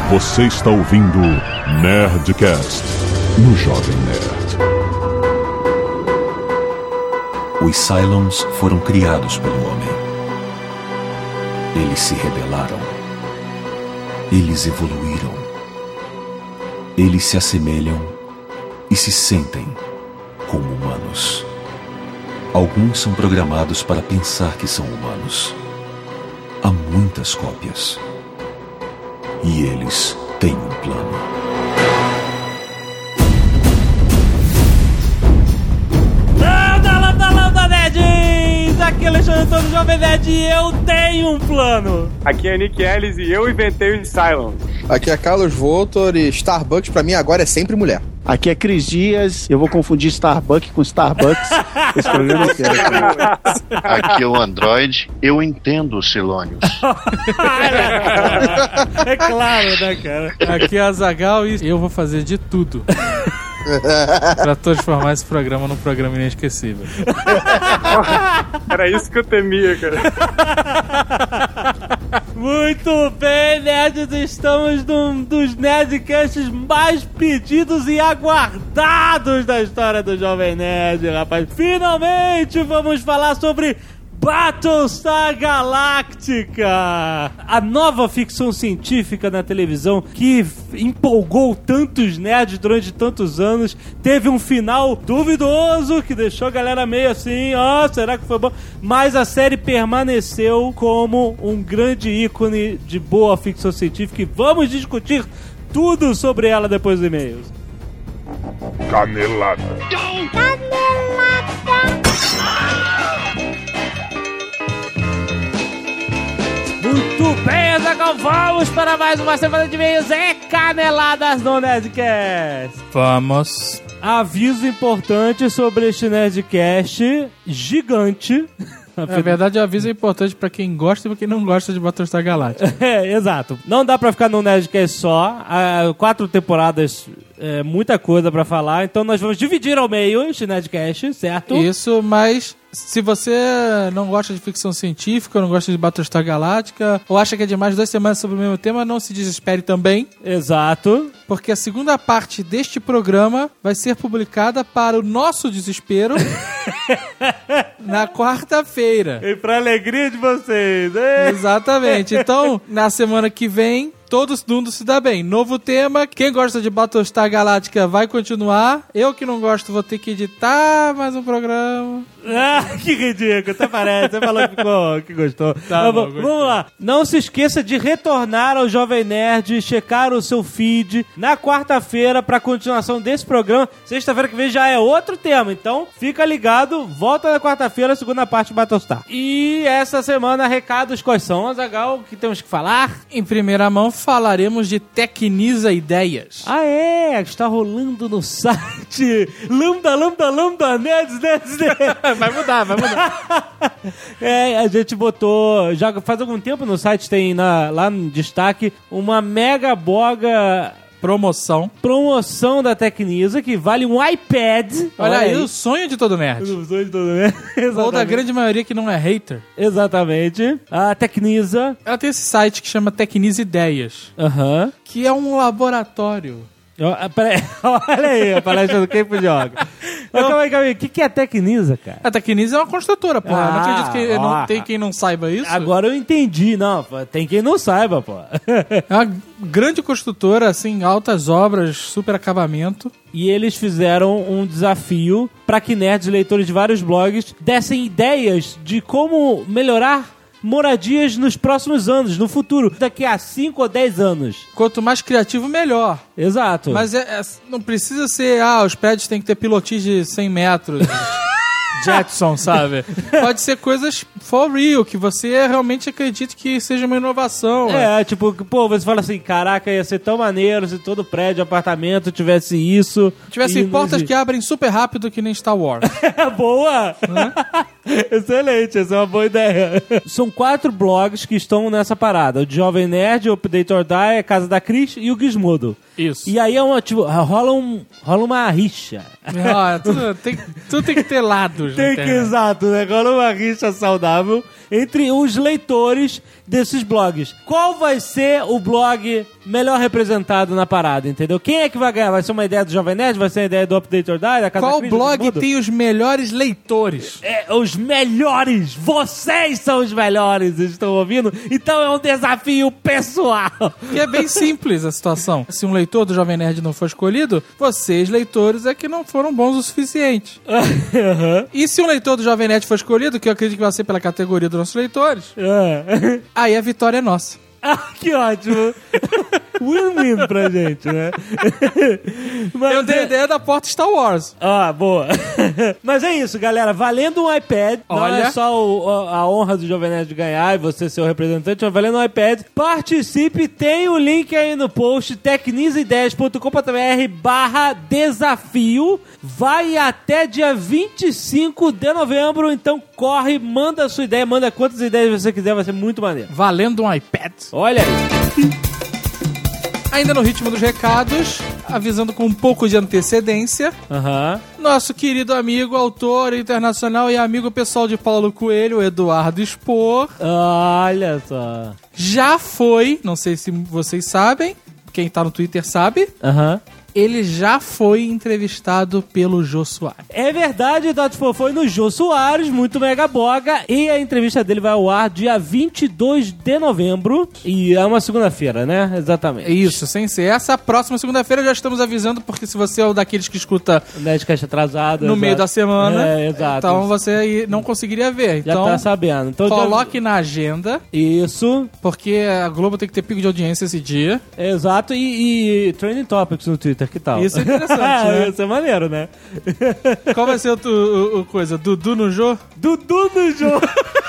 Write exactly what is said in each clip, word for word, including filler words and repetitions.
Você está ouvindo Nerdcast no Jovem Nerd. Os Cylons foram criados pelo homem. Eles se rebelaram. Eles evoluíram. Eles se assemelham e se sentem como humanos. Alguns são programados para pensar que são humanos. Há muitas cópias. E eles têm um plano. Lambda, lambda, lambda, nerds! Aqui é Alexandre Antônio, Jovem Nerd, e eu tenho um plano. Aqui é Nick Ellis e eu inventei os Cylons. Aqui é Carlos Voltor e Starbucks pra mim agora é sempre mulher. Aqui é Cris Dias, eu vou confundir Starbucks com Starbucks. Esse programa eu quero. Aqui é o Android, eu entendo os Silônios. É claro, né, cara? Aqui é a Azaghal e eu vou fazer de tudo pra transformar esse programa num programa inesquecível. Era isso que eu temia, cara. Muito bem, nerds, estamos num dos Nerdcasts mais pedidos e aguardados da história do Jovem Nerd, rapaz. Finalmente vamos falar sobre Battlestar Galactica, a nova ficção científica na televisão que empolgou tantos nerds durante tantos anos. Teve um final duvidoso que deixou a galera meio assim, ó, oh, será que foi bom? Mas a série permaneceu como um grande ícone de boa ficção científica e vamos discutir tudo sobre ela depois dos e-mails. Canelada. Muito bem, Azaghal, vamos para mais uma semana de e-mails. É Caneladas no Nerdcast. Vamos. Aviso importante sobre este Nerdcast gigante. Na verdade, o aviso é importante pra quem gosta e pra quem não gosta de Battlestar Galactica. É, exato. Não dá pra ficar num Nerdcast só. Há quatro temporadas, é muita coisa pra falar. Então nós vamos dividir ao meio este Nerdcast, certo? Isso, mas se você não gosta de ficção científica, ou não gosta de Battlestar Galactica, ou acha que é demais duas semanas sobre o mesmo tema, não se desespere também. Exato. Porque a segunda parte deste programa vai ser publicada para o nosso desespero na quarta-feira. E pra alegria de vocês, hein? Exatamente. Então, na semana que vem, todo mundo se dá bem. Novo tema. Quem gosta de Battlestar Galactica vai continuar. Eu que não gosto vou ter que editar mais um programa. Ah, que ridículo. Até parece. Você falou que, ficou, que gostou. Tá bom, vamos, vamos lá. Não se esqueça de retornar ao Jovem Nerd, checar o seu feed na quarta-feira para a continuação desse programa. Sexta-feira que vem já é outro tema. Então, fica ligado. Volta na quarta-feira, segunda parte de Battlestar. E essa semana, recados quais são, Azaghal? O que temos que falar? Em primeira mão, falaremos de Tecnisa Ideias. Ah, é? Está rolando no site Lambda, Lambda, Lambda, Nerds, Nerds, Nerds. Vai mudar, vai mudar. É, a gente botou, já faz algum tempo no site tem na, lá no destaque uma mega boga promoção. Promoção da Tecnisa que vale um iPad. Olha, Olha aí, o sonho de todo nerd. O sonho de todo nerd. Ou da grande maioria que não é hater. Exatamente. A Tecnisa. Ela tem esse site que chama Tecnisa Ideias. Aham. Uhum. Que é um laboratório. Olha aí, a palestra do Campo Joga. Calma aí, calma aí. O que, que é a Tecnisa, cara? A Tecnisa é uma construtora, pô. Ah, não acredito que ó, não tem quem não saiba isso. Agora eu entendi. Não, tem quem não saiba, pô. É uma grande construtora, assim, altas obras, super acabamento. E eles fizeram um desafio para que nerds, leitores de vários blogs, dessem ideias de como melhorar moradias nos próximos anos, no futuro, daqui a cinco ou dez anos. Quanto mais criativo, melhor. Exato. Mas é, é, não precisa ser, ah, os prédios têm que ter pilotis de cem metros. Jetson, sabe? Pode ser coisas for real, que você realmente acredite que seja uma inovação. É, é, tipo, pô, você fala assim, caraca, ia ser tão maneiro se todo prédio, apartamento tivesse isso. Tivesse portas que abrem super rápido que nem Star Wars. Boa! Excelente, essa é uma boa ideia. São quatro blogs que estão nessa parada. O de Jovem Nerd, o Update or Die, a Casa da Cris e o Gizmodo. Isso. E aí é uma, tipo, rola, um, rola uma rixa. Ah, tudo, tem, tudo tem que ter lados. Tem que, exato, né? Rola uma rixa saudável entre os leitores desses blogs. Qual vai ser o blog melhor representado na parada, entendeu? Quem é que vai ganhar? Vai ser uma ideia do Jovem Nerd? Vai ser uma ideia do Update or Die? Da Casa Qual Cris, blog tem os melhores leitores? É, os melhores! Vocês são os melhores, estão ouvindo? Então é um desafio pessoal. Que é bem simples a situação. Se um leitor do Jovem Nerd não for escolhido, vocês, leitores, é que não foram bons o suficiente. Uhum. E se um leitor do Jovem Nerd for escolhido, que eu acredito que vai ser pela categoria dos nossos leitores, É. aí a vitória é nossa. Ah, que ótimo! Win-win pra gente, né? Mas Eu dei a é... ideia da porta Star Wars. Ah, boa. Mas é isso, galera. Valendo um iPad. Olha. Não é só o, a honra do Jovem Nerd ganhar e você ser o representante, mas valendo um iPad. Participe. Tem o link aí no post. tecnisa ideias ponto com ponto b r barra desafio. Vai até dia vinte e cinco de novembro. Então corre, manda a sua ideia. Manda quantas ideias você quiser. Vai ser muito maneiro. Valendo um iPad. Olha aí. Ainda no ritmo dos recados, avisando com um pouco de antecedência, Aham. nosso querido amigo, autor internacional e amigo pessoal de Paulo Coelho, Eduardo Spor, Olha só. já foi, não sei se vocês sabem, quem tá no Twitter sabe, Aham. ele já foi entrevistado pelo Jô Soares. É verdade, o Dotfo foi no Jô Soares, muito mega boga, e a entrevista dele vai ao ar dia vinte e dois de novembro, e é uma segunda-feira, né? Exatamente. Isso, sem ser essa, próxima segunda-feira já estamos avisando, porque se você é um daqueles que escuta O Nerdcast atrasado. no exato. meio da semana, É, exato. então você aí não conseguiria ver. Já Então, tá sabendo. Então, coloque na agenda, dia... Isso, porque a Globo tem que ter pico de audiência esse dia. exato, e, e Trending Topics no Twitter, que tal? Isso é interessante, né? Isso é maneiro, né? Qual vai ser o, tu- o- o coisa? Dudu no Jô? Dudu no jogo.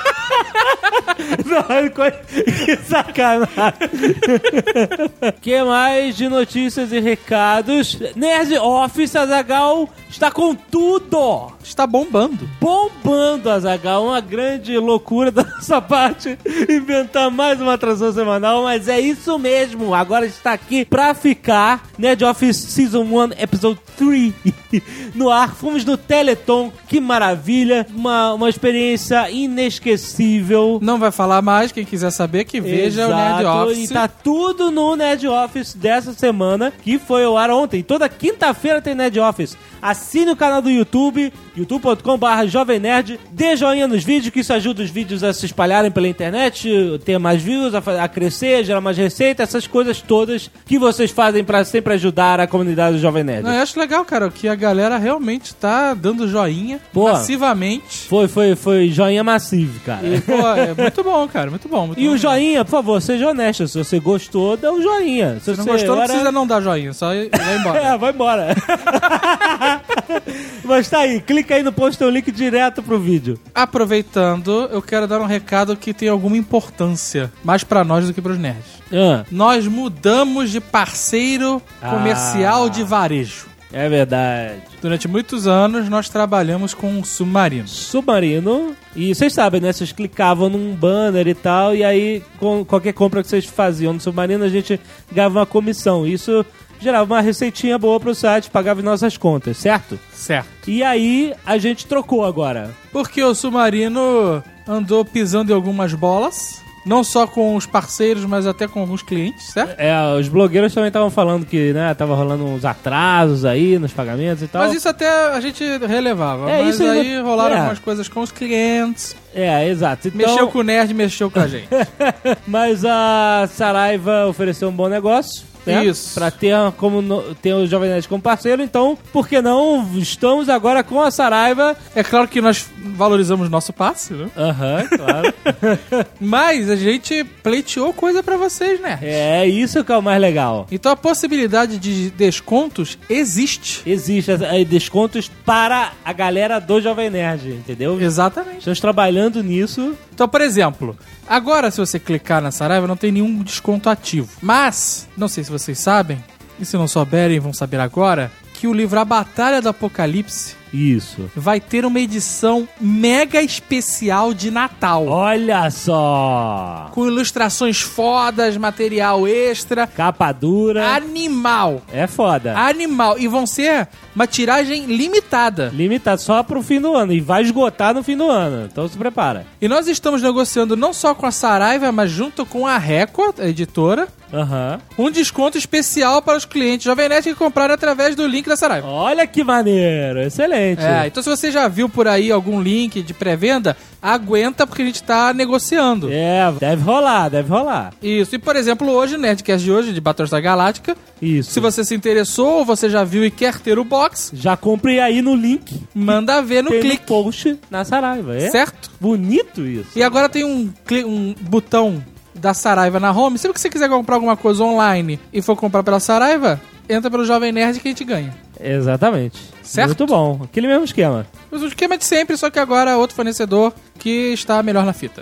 Não, coi- que sacanagem. Que mais de notícias e recados? Nerd Office, Azaghal está com tudo. Está bombando. Bombando, Azaghal. Uma grande loucura da nossa parte inventar mais uma atração semanal, mas é isso mesmo. Agora está aqui pra ficar. Nerd Office Season um, Episode três no ar. Fomos no Teleton. Que maravilha. Uma, uma experiência inesquecível. Não vai falar mais, quem quiser saber que veja o Nerd Exato, Office. E tá tudo no Nerd Office dessa semana, que foi ao ar ontem. Toda quinta-feira tem Nerd Office. Assine o canal do YouTube, youtube ponto com barra Jovem Nerd. Dê joinha nos vídeos, que isso ajuda os vídeos a se espalharem pela internet, ter mais views, a, fa- a crescer, gerar mais receita, essas coisas todas que vocês fazem pra sempre ajudar a comunidade do Jovem Nerd. Não, eu acho legal, cara, que a galera realmente tá dando joinha Pô. massivamente. Foi, foi, foi joinha massivo, cara. E, pô, é muito bom, cara, muito bom. Muito E bom. o joinha, por favor, seja honesto. Se você gostou, dá um joinha. Se Se não você gostou, não era- precisa não dar joinha, só ir, vai embora. É, vai embora. Mas tá aí, clica aí no post, tem um link direto pro vídeo. Aproveitando, eu quero dar um recado que tem alguma importância, mais pra nós do que pros nerds. Ah, Nós mudamos de parceiro comercial Ah. de varejo. é verdade. Durante muitos anos, nós trabalhamos com submarinos. Submarino. E vocês sabem, né? Vocês clicavam num banner e tal, e aí com qualquer compra que vocês faziam no Submarino, a gente ganhava uma comissão. Isso gerava uma receitinha boa pro site, pagava em nossas contas, certo? Certo. E aí a gente trocou agora. Porque o submarino andou pisando em algumas bolas, não só com os parceiros, mas até com alguns clientes, certo? É, os blogueiros também estavam falando que, né, tava rolando uns atrasos aí nos pagamentos e tal. Mas isso até a gente relevava. É, mas isso aí ainda- rolaram é. algumas coisas com os clientes. É, exato. Então, Mexeu com o nerd, mexeu com a gente. mas a Saraiva ofereceu um bom negócio. Né? Isso. Pra ter, como no- ter o Jovem Nerd como parceiro. Então, por que não? Estamos agora com a Saraiva. É claro que nós valorizamos nosso passe, né? Aham, claro. Mas a gente pleiteou coisa pra vocês, né? É isso que é o mais legal. Então a possibilidade de descontos existe. Existe aí descontos para a galera do Jovem Nerd, entendeu? Exatamente. Estamos trabalhando nisso. Então, por exemplo, agora se você clicar na Saraiva não tem nenhum desconto ativo. Mas, não sei se vocês sabem, e se não souberem vão saber agora, que o livro A Batalha do Apocalipse Isso. vai ter uma edição mega especial de Natal. Olha só! Com ilustrações fodas, material extra. Capa dura. Animal. É foda. Animal. E vão ser uma tiragem limitada. Limitado só pro fim do ano. E vai esgotar no fim do ano. Então se prepara. E nós estamos negociando não só com a Saraiva, mas junto com a Record, a editora, Aham. um desconto especial para os clientes Jovem Nerd que compraram através do link da Saraiva. Olha que maneiro. Excelente. É, então se você já viu por aí algum link de pré-venda, aguenta porque a gente tá negociando. É, deve rolar, deve rolar. Isso. E, por exemplo, hoje, o Nerdcast de hoje, de Battlestar Galáctica, Isso. se você se interessou ou você já viu e quer ter o box, Já comprei aí no link. manda ver no Tem clique. no post na Saraiva. É Certo? bonito isso. E agora tem um, cli- um botão da Saraiva na home. Sempre que você quiser comprar alguma coisa online e for comprar pela Saraiva, entra pelo Jovem Nerd que a gente ganha. Exatamente. Certo? Muito bom. Aquele mesmo esquema. Mas o esquema é de sempre, só que agora outro fornecedor que está melhor na fita.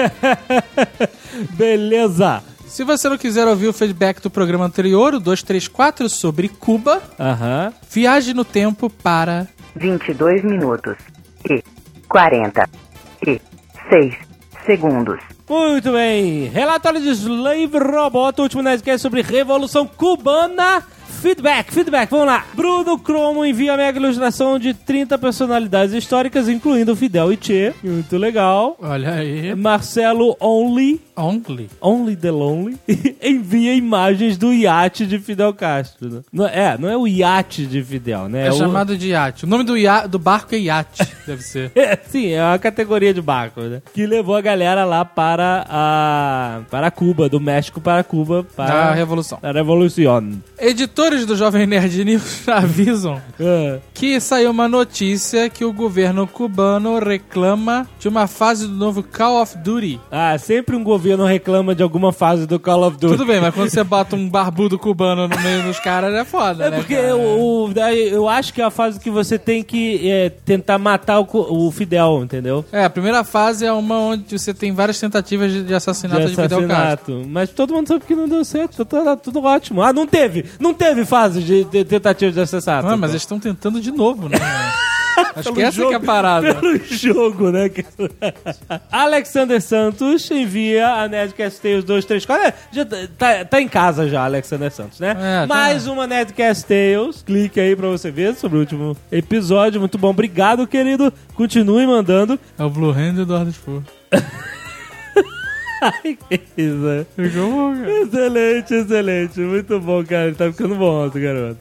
Beleza. Se você não quiser ouvir o feedback do programa anterior, o duzentos e trinta e quatro sobre Cuba, Aham. viaje no tempo para... vinte e dois minutos e quarenta e seis segundos. Muito bem. Relatório de Slave Robot, o último Nerdcast sobre Revolução Cubana. Feedback, feedback, vamos lá. Bruno Cromo envia a mega ilustração de trinta personalidades históricas, incluindo Fidel e Che. Muito legal. Olha aí. Marcelo Only, Only. Only the Lonely, envia imagens do iate de Fidel Castro. né? Não, é, não é o iate de Fidel, né? É, o... chamado de iate. O nome do, ia- do barco é iate, deve ser. É, sim, é uma categoria de barco, né? Que levou a galera lá para a para Cuba, do México para Cuba, para Da Revolução. a Revolução. Editores do Jovem Nerd News avisam É. que saiu uma notícia que o governo cubano reclama de uma fase do novo Call of Duty. Ah, sempre um governo reclama de alguma fase do Call of Duty. Tudo bem, mas quando você bota um barbudo cubano no meio dos caras, é foda, É né? porque cara? o, o- daí eu acho que é a fase que você tem que é, tentar matar o, cu- o Fidel, entendeu? É, a primeira fase é uma onde você tem várias tentativas de, de assassinato de, De Fidel Castro. assassinato. Mas todo mundo sabe que não deu certo, tá, tá tudo ótimo. Ah, não teve! Não teve fase de, de tentativa de assassinato. Ah, mas eles estão tentando de novo, né? Acho que essa que é a parada. Pelo jogo, né? Alexander Santos envia a Nerdcast Tales dois três quatro. É, já tá, tá- tá em casa já, Alexander Santos, né? É, tá. Mais uma Nerdcast Tales. Clique aí pra você ver sobre o último episódio. Muito bom. Obrigado, querido. Continue mandando. É o Blue Hand do Eduardo Spur. Ai, que isso. Ficou bom, cara. Excelente, excelente. Muito bom, cara. Ele tá ficando bom, esse garoto.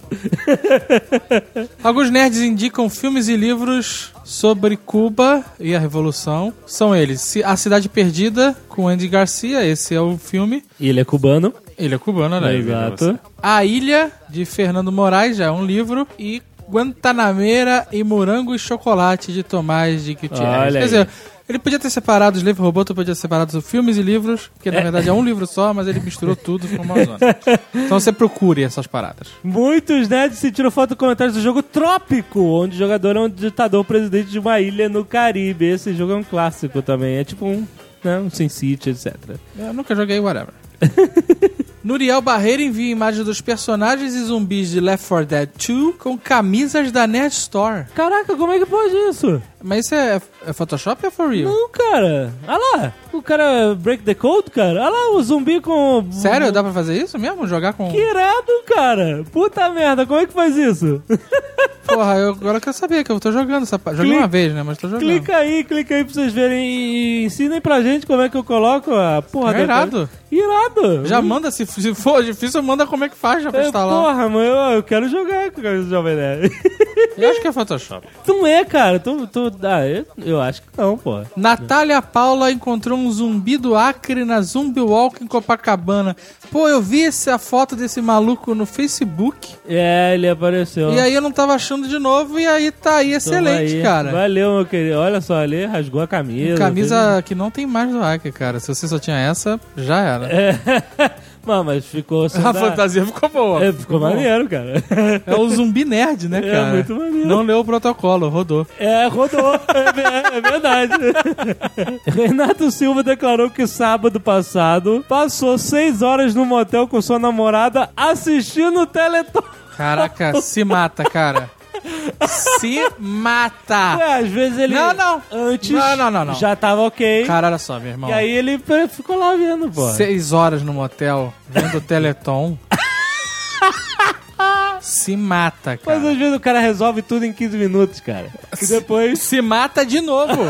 Alguns nerds indicam filmes e livros sobre Cuba e a Revolução. São eles: A Cidade Perdida, com Andy Garcia, esse é o filme. Ele é cubano. Ele é cubano, né? Exato. A Ilha, de Fernando Moraes, já é um livro. E Guantanameira e Morango e Chocolate, de Tomás de Gutierrez. Olha Quer aí. dizer, ele podia ter separado os livros, o Roboto podia ter separado os filmes e livros, porque na verdade é um livro só, mas ele misturou tudo com uma zona. Então você procure essas paradas. Muitos nerds sentiram foto e comentários do jogo Trópico, onde o jogador é um ditador presidente de uma ilha no Caribe. Esse jogo é um clássico também. É tipo um, né, um Sin City, etcétera. Eu nunca joguei whatever. Nuriel Barreira envia imagens dos personagens e zumbis de Left four Dead dois com camisas da Nerd Store. Caraca, como é que pode isso? Mas isso é, é Photoshop ou é for real? Não, cara. Olha lá. O cara break the code, cara. Olha lá o zumbi com... Sério? Dá pra fazer isso mesmo? Jogar com... Que irado, cara. Puta merda, como é que faz isso? Porra, eu agora quero saber que eu tô jogando essa parte. Joguei Clica- uma vez, né? Mas tô jogando. Clica aí, clica aí pra vocês verem e ensinem pra gente como é que eu coloco a porra É da... irado. Irado. Já manda, se, se for difícil, manda como é que faz já pra É, instalar. porra, mano, eu, eu quero jogar com o Jovem Nerd. Eu acho que é Photoshop. Não é, cara. Tu, tu, ah, eu, eu acho que não, pô. Natália Paula encontrou um zumbi do Acre na Zumbi Walk em Copacabana. Pô, eu vi essa foto desse maluco no Facebook. É, ele apareceu. E aí eu não tava achando de novo, e aí tá aí, Toma excelente, aí. cara. Valeu, meu querido. Olha só, ali rasgou a camisa. Camisa que não tem mais do Acre, cara. Se você só tinha essa, já era. É. Mano, mas ficou... sem A dar- fantasia ficou boa. É, ficou maneiro, cara. É o zumbi nerd, né, É, cara? muito maneiro. Não leu o protocolo, rodou. É, rodou. É, ve- é verdade. Renato Silva declarou que sábado passado passou seis horas no motel com sua namorada assistindo o Teleton. Caraca, se mata, cara. Se mata. Ué, às vezes ele... Não, não. Antes Não, não, não, não. já tava ok. Cara, olha só, meu irmão. E aí ele p- ficou lá vendo, pô. Seis horas no motel, vendo o Teleton. Se mata, cara. Mas às vezes o cara resolve tudo em quinze minutos, cara. E depois... Se mata de novo.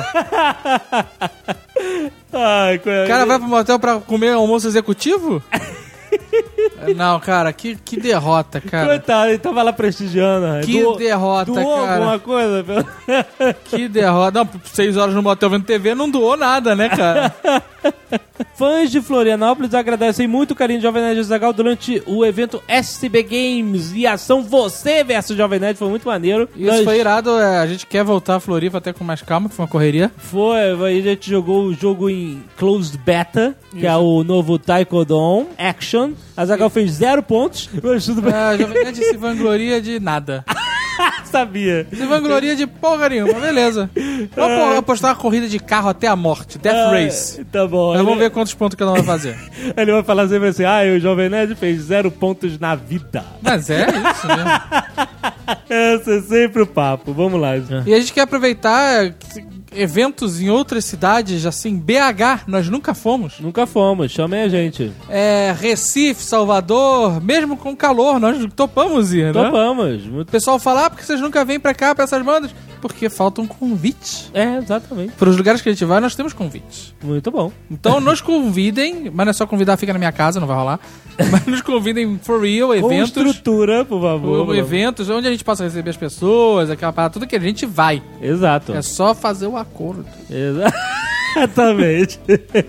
Ai, O cara vai pro motel pra comer almoço executivo? Não, cara, que, que derrota, cara. Coitado, ele tava lá prestigiando. Que doou, derrota, doou cara. alguma coisa? Que derrota. Não, seis horas no motel vendo T V não doou nada, né, cara? Fãs de Florianópolis agradecem muito o carinho de Jovem Nerd e Azaghal durante o evento S B Games e ação Você versus Jovem Nerd. Foi muito maneiro. Isso Nós- foi irado, é, a gente quer voltar a Floripa até com mais calma, que foi uma correria. Foi, aí a gente jogou o jogo em Closed Beta, que é o novo Taekwondo Action. A Azaghal fez zero pontos, mas tudo bem. A Jovem Nerd se vangloria de nada. Sabia. Se vangloria de porra nenhuma, beleza. Vamos pô- apostar uma corrida de carro até a morte, Death Ah, Race. Tá bom. Aí Ele, vamos ver quantos pontos cada um vai fazer. ele vai falar sempre assim, ah, o Jovem Nerd fez zero pontos na vida. Mas é isso mesmo. Esse é sempre o papo. Vamos lá. E a gente quer aproveitar é, eventos em outras cidades, assim, B H, nós nunca fomos. Nunca fomos, chamem a gente. É, Recife, Salvador, mesmo com calor, nós topamos ir, né? Topamos. O Muito... pessoal fala, ah, por que vocês nunca vêm pra cá, pra essas bandas? Porque faltam convites. É, exatamente. Para os lugares que a gente vai, nós temos convites. Muito bom. Então nos convidem, mas não é só convidar, fica na minha casa, não vai rolar. Mas nos convidem for real, Com eventos. estrutura, por favor. o- Eventos onde a gente possa receber as pessoas, aquela parada, tudo que a gente vai. Exato. É só fazer o acordo. Exatamente.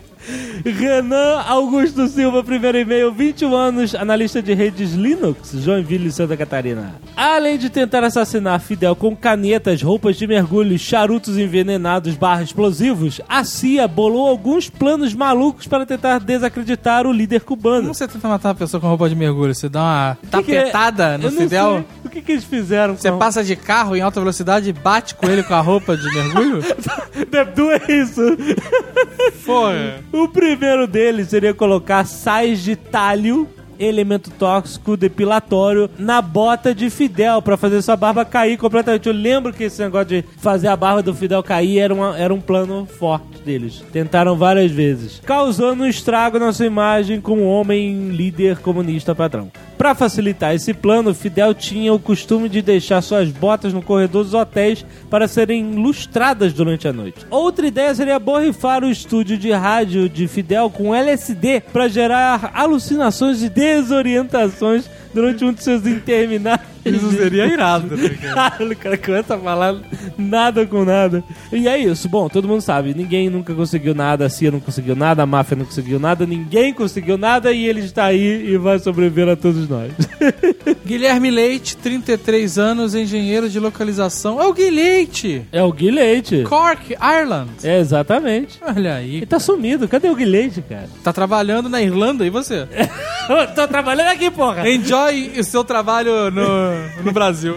Renan Augusto Silva, primeiro e-mail, vinte e um anos, analista de redes Linux, Joinville, Santa Catarina. Além de tentar assassinar Fidel com canetas, roupas de mergulho, charutos envenenados barra explosivos, a C I A bolou alguns planos malucos para tentar desacreditar o líder cubano. Como você tenta matar uma pessoa com roupa de mergulho? Você dá uma Que que é? tapetada no Eu não Fidel? sei. O que, que eles fizeram? Você com... passa de carro em alta velocidade e bate com ele com a roupa de mergulho? Não é isso. Porra. O primeiro deles seria colocar sais de talho, elemento tóxico depilatório, na bota de Fidel pra fazer sua barba cair completamente. Eu lembro que esse negócio de fazer a barba do Fidel cair era, uma, era um plano forte deles. Tentaram várias vezes, causando um estrago na sua imagem como homem líder comunista padrão. Pra facilitar esse plano, Fidel tinha o costume de deixar suas botas no corredor dos hotéis para serem lustradas durante a noite. Outra ideia seria borrifar o estúdio de rádio de Fidel com L S D para gerar alucinações e desorientações durante um de seus intermináveis... Isso seria irado, né, cara? Caralho, o cara começa a falar nada com nada. E é isso. Bom, todo mundo sabe. Ninguém nunca conseguiu nada. A C I A não conseguiu nada. A máfia não conseguiu nada. Ninguém conseguiu nada. E ele está aí e vai sobreviver a todos nós. Guilherme Leite, trinta e três anos, engenheiro de localização. É o Gui Leite! É o Gui Leite. Cork, Ireland. É, exatamente. Olha aí. Ele tá sumido. Cadê o Gui Leite, cara? Tá trabalhando na Irlanda, e você? Eu tô trabalhando aqui, porra. Enjoy o seu trabalho no, no Brasil.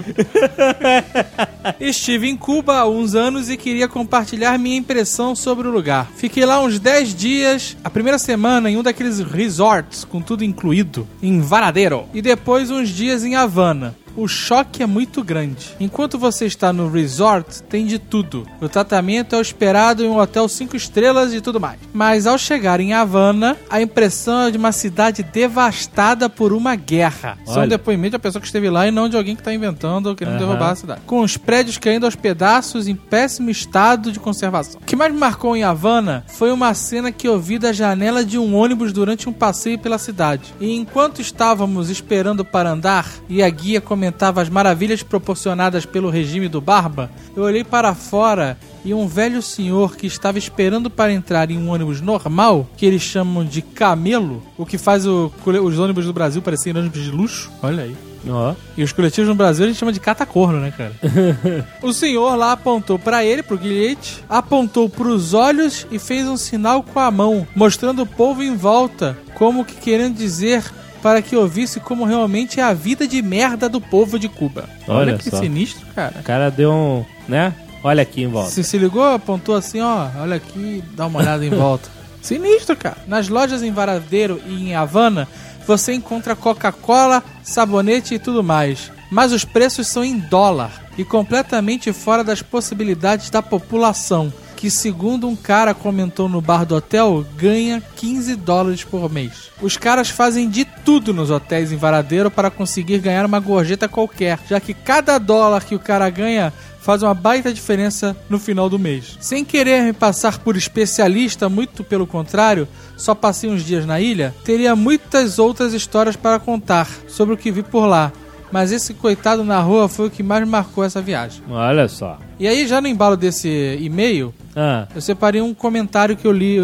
Estive em Cuba há uns anos e queria compartilhar minha impressão sobre o lugar. Fiquei lá uns dez dias, a primeira semana em um daqueles resorts, com tudo incluído, em Varadero. E depois uns dias em Havana. O choque é muito grande. Enquanto você está no resort, tem de tudo. O tratamento é o esperado em um hotel cinco estrelas e tudo mais. Mas ao chegar em Havana, a impressão é de uma cidade devastada por uma guerra. São Olha. depoimentos de uma pessoa que esteve lá e não de alguém que está inventando ou querendo Aham. derrubar a cidade. Com os prédios caindo aos pedaços em péssimo estado de conservação. O que mais me marcou em Havana foi uma cena que eu vi da janela de um ônibus durante um passeio pela cidade. E enquanto estávamos esperando para andar e a guia comentava as maravilhas proporcionadas pelo regime do Barba, eu olhei para fora e um velho senhor que estava esperando para entrar em um ônibus normal, que eles chamam de camelo, o que faz o, os ônibus do Brasil parecerem ônibus de luxo. Olha aí. Ó. E os coletivos no Brasil a gente chama de catacorno, né, cara? O senhor lá apontou pra ele, pro Guilherme, apontou pros olhos e fez um sinal com a mão, mostrando o povo em volta, como que querendo dizer para que eu visse como realmente é a vida de merda do povo de Cuba. Olha, Olha que só. sinistro, cara. O cara deu um... né? Olha aqui em volta. Se se ligou, apontou assim, ó, olha aqui, dá uma olhada em volta. Sinistro, cara. Nas lojas em Varadero e em Havana, você encontra Coca-Cola, sabonete e tudo mais. Mas os preços são em dólar. e completamente fora das possibilidades da população, que, segundo um cara comentou no bar do hotel, ganha quinze dólares por mês. Os caras fazem de tudo nos hotéis em Varadeiro para conseguir ganhar uma gorjeta qualquer, já que cada dólar que o cara ganha faz uma baita diferença no final do mês. Sem querer me passar por especialista, muito pelo contrário, só passei uns dias na ilha, teria muitas outras histórias para contar sobre o que vi por lá. Mas esse coitado na rua foi o que mais marcou essa viagem. Olha só. E aí, já no embalo desse e-mail, ah. eu separei um comentário que eu li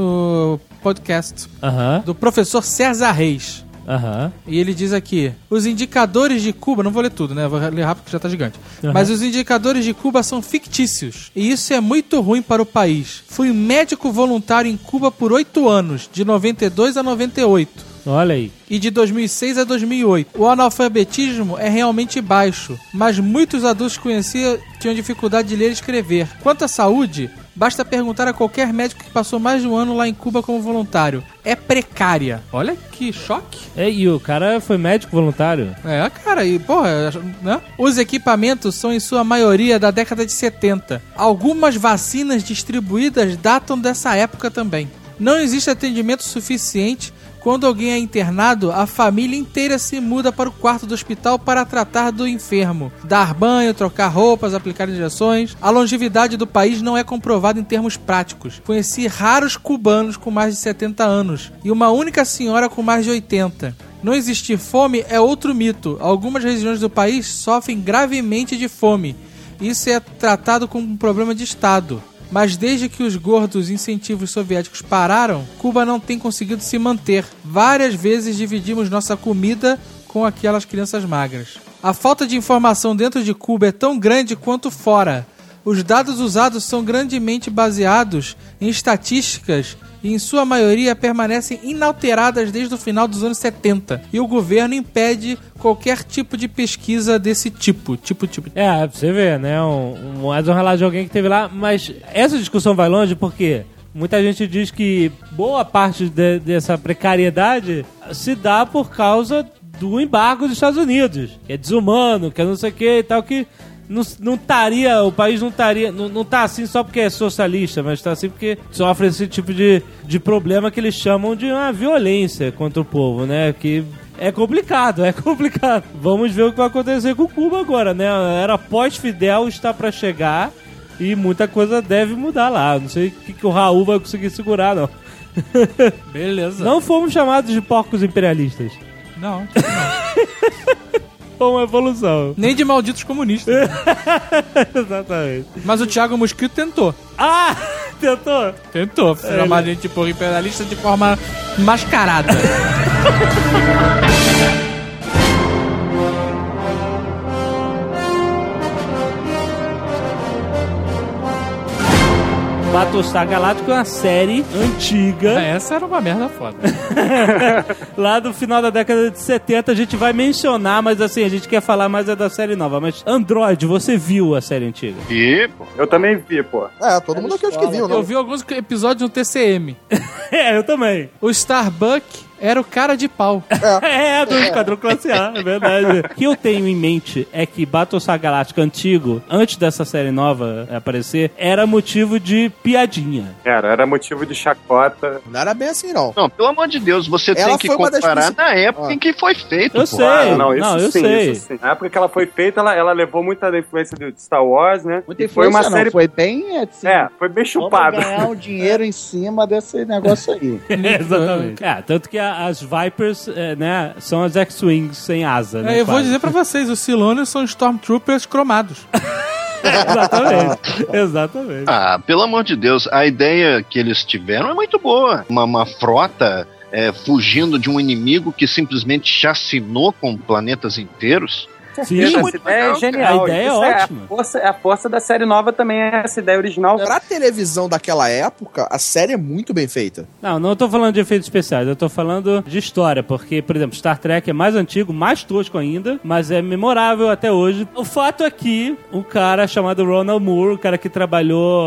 no podcast uh-huh. do professor César Reis. Uhum. E ele diz aqui: os indicadores de Cuba, não vou ler tudo, né? Vou ler rápido porque já tá gigante. Uhum. Mas os indicadores de Cuba são fictícios. E isso é muito ruim para o país. Fui médico voluntário em Cuba por oito anos, de noventa e dois a noventa e oito. Olha aí. E de dois mil e seis a dois mil e oito. O analfabetismo é realmente baixo, mas muitos adultos que conhecia tinham dificuldade de ler e escrever. Quanto à saúde, basta perguntar a qualquer médico que passou mais de um ano lá em Cuba como voluntário. É precária. Olha que choque. É, e o cara foi médico voluntário? É, cara, e porra, né? Os equipamentos são em sua maioria da década de setenta. Algumas vacinas distribuídas datam dessa época também. Não existe atendimento suficiente. Quando alguém é internado, a família inteira se muda para o quarto do hospital para tratar do enfermo. Dar banho, trocar roupas, aplicar injeções. A longevidade do país não é comprovada em termos práticos. Conheci raros cubanos com mais de setenta anos e uma única senhora com mais de oitenta. Não existir fome é outro mito. Algumas regiões do país sofrem gravemente de fome. Isso é tratado como um problema de Estado. Mas desde que os gordos incentivos soviéticos pararam, Cuba não tem conseguido se manter. Várias vezes dividimos nossa comida com aquelas crianças magras. A falta de informação dentro de Cuba é tão grande quanto fora. Os dados usados são grandemente baseados em estatísticas e, em sua maioria, permanecem inalteradas desde o final dos anos setenta. E o governo impede qualquer tipo de pesquisa desse tipo. Tipo, tipo. É, você vê, né? Um, um, mais um relato de alguém que esteve lá. Mas essa discussão vai longe porque muita gente diz que boa parte de, dessa precariedade se dá por causa do embargo dos Estados Unidos. Que é desumano, que é não sei o que e tal, que... Não, não estaria, o país não estaria, não, não tá assim só porque é socialista, mas tá assim porque sofre esse tipo de, de problema que eles chamam de uma violência contra o povo, né? Que é complicado, é complicado. Vamos ver o que vai acontecer com Cuba agora, né? Era pós-Fidel, está pra chegar e muita coisa deve mudar lá. Não sei o que, que o Raul vai conseguir segurar, não. Beleza. Não fomos chamados de porcos imperialistas. Não, não. Uma evolução. Nem de malditos comunistas. Exatamente. Mas o Thiago Mosquito tentou. Ah! Tentou? Tentou. É, chamar ele... a gente por imperialista de forma mascarada. Battlestar Galáctico é uma série antiga. Essa era uma merda foda. Lá do final da década de setenta, a gente vai mencionar, mas assim, a gente quer falar mais é da série nova. Mas, Android, você viu a série antiga? Vi, pô. Eu também vi, pô. É, todo mundo aqui acho que viu, né? Eu vi alguns episódios no T C M. É, eu também. O Starbuck era o cara de pau. É, é do Esquadrão Classe A, é verdade. O que eu tenho em mente é que Battlestar Galactica antigo, antes dessa série nova aparecer, era motivo de piadinha. Era, era motivo de chacota. Não era bem assim, não. Não, pelo amor de Deus, você Ela tem que foi uma das comparar principais- na época Ah. em que foi feito. Eu pô. sei. Ah, não, isso Não, eu sim, sei. isso sim. Na época que ela foi feita, ela, ela levou muita da influência do Star Wars, né? Muita E foi uma influência não, série... foi bem assim. É, foi bem Vamos chupado. ganhar um dinheiro em cima desse negócio aí. É, exatamente. É, tanto que a- as Vipers, é, né, são as X-Wings sem asa, né? É, eu vou quase. dizer pra vocês, os Cylonians são Stormtroopers cromados. Exatamente. Exatamente. Ah, pelo amor de Deus, a ideia que eles tiveram é muito boa. Uma, uma frota é, fugindo de um inimigo que simplesmente chacinou com planetas inteiros. Sim, Essa muito ideia legal, é genial. A ideia é Isso ótima. A força, a força da série nova também é essa ideia original. Pra televisão daquela época, a série é muito bem feita. Não, não tô falando de efeitos especiais, eu tô falando de história, porque, por exemplo, Star Trek é mais antigo, mais tosco ainda, mas é memorável até hoje. O fato é que um cara chamado Ronald Moore, o cara que trabalhou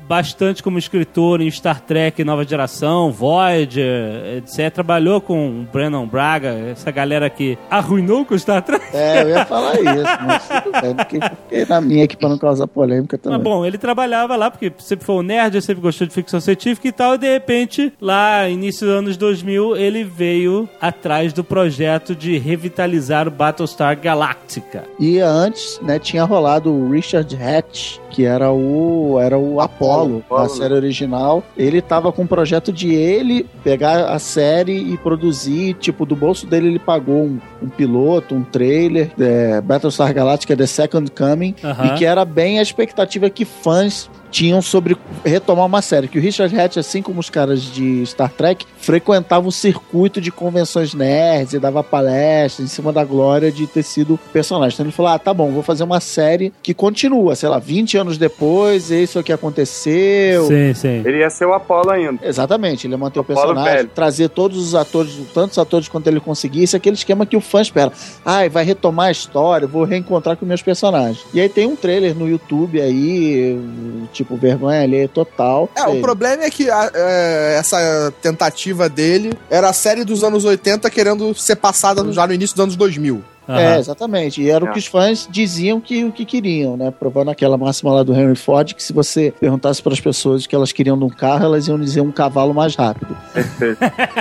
bastante como escritor em Star Trek Nova Geração, Voyager, etcétera. Trabalhou com o Brandon Braga, essa galera que arruinou com o Star Trek. É, eu ia falar isso, mas tudo bem, porque, porque na minha aqui pra não causar polêmica também. Mas bom, ele trabalhava lá porque sempre foi um nerd, sempre gostou de ficção científica e tal, e de repente, lá início dos anos dois mil, ele veio atrás do projeto de revitalizar o Battlestar Galactica. E antes, né, tinha rolado o Richard Hatch, que era o, era o Apollo, Apollo, na série original. Ele tava com um projeto de ele pegar a série e produzir, tipo, do bolso dele ele pagou um, um piloto, um trailer, é, Battlestar Galactica The Second Coming, Uhum. e que era bem a expectativa que fãs tinham sobre retomar uma série, que o Richard Hatch, assim como os caras de Star Trek, frequentava o circuito de convenções nerds e dava palestras em cima da glória de ter sido personagem. Então ele falou, ah, tá bom, vou fazer uma série que continua, sei lá, vinte anos depois, isso aqui aconteceu. Sim, sim. Ele ia ser o Apollo ainda. Exatamente, ele ia manter o Apollo personagem, velho. trazer todos os atores, tantos atores quanto ele conseguisse, aquele esquema que o fã espera. Ai, vai retomar a história, vou reencontrar com meus personagens. E aí tem um trailer no YouTube aí, tipo, vergonha ali total. É, o problema é que a- é, essa tentativa dele era a série dos anos oitenta querendo ser passada já no início dos anos dois mil. Aham. É, exatamente. E era o É. que os fãs diziam que o que queriam, né? Provando aquela máxima lá do Henry Ford, que se você perguntasse para as pessoas o que elas queriam de um carro, elas iam dizer um cavalo mais rápido. Perfeito.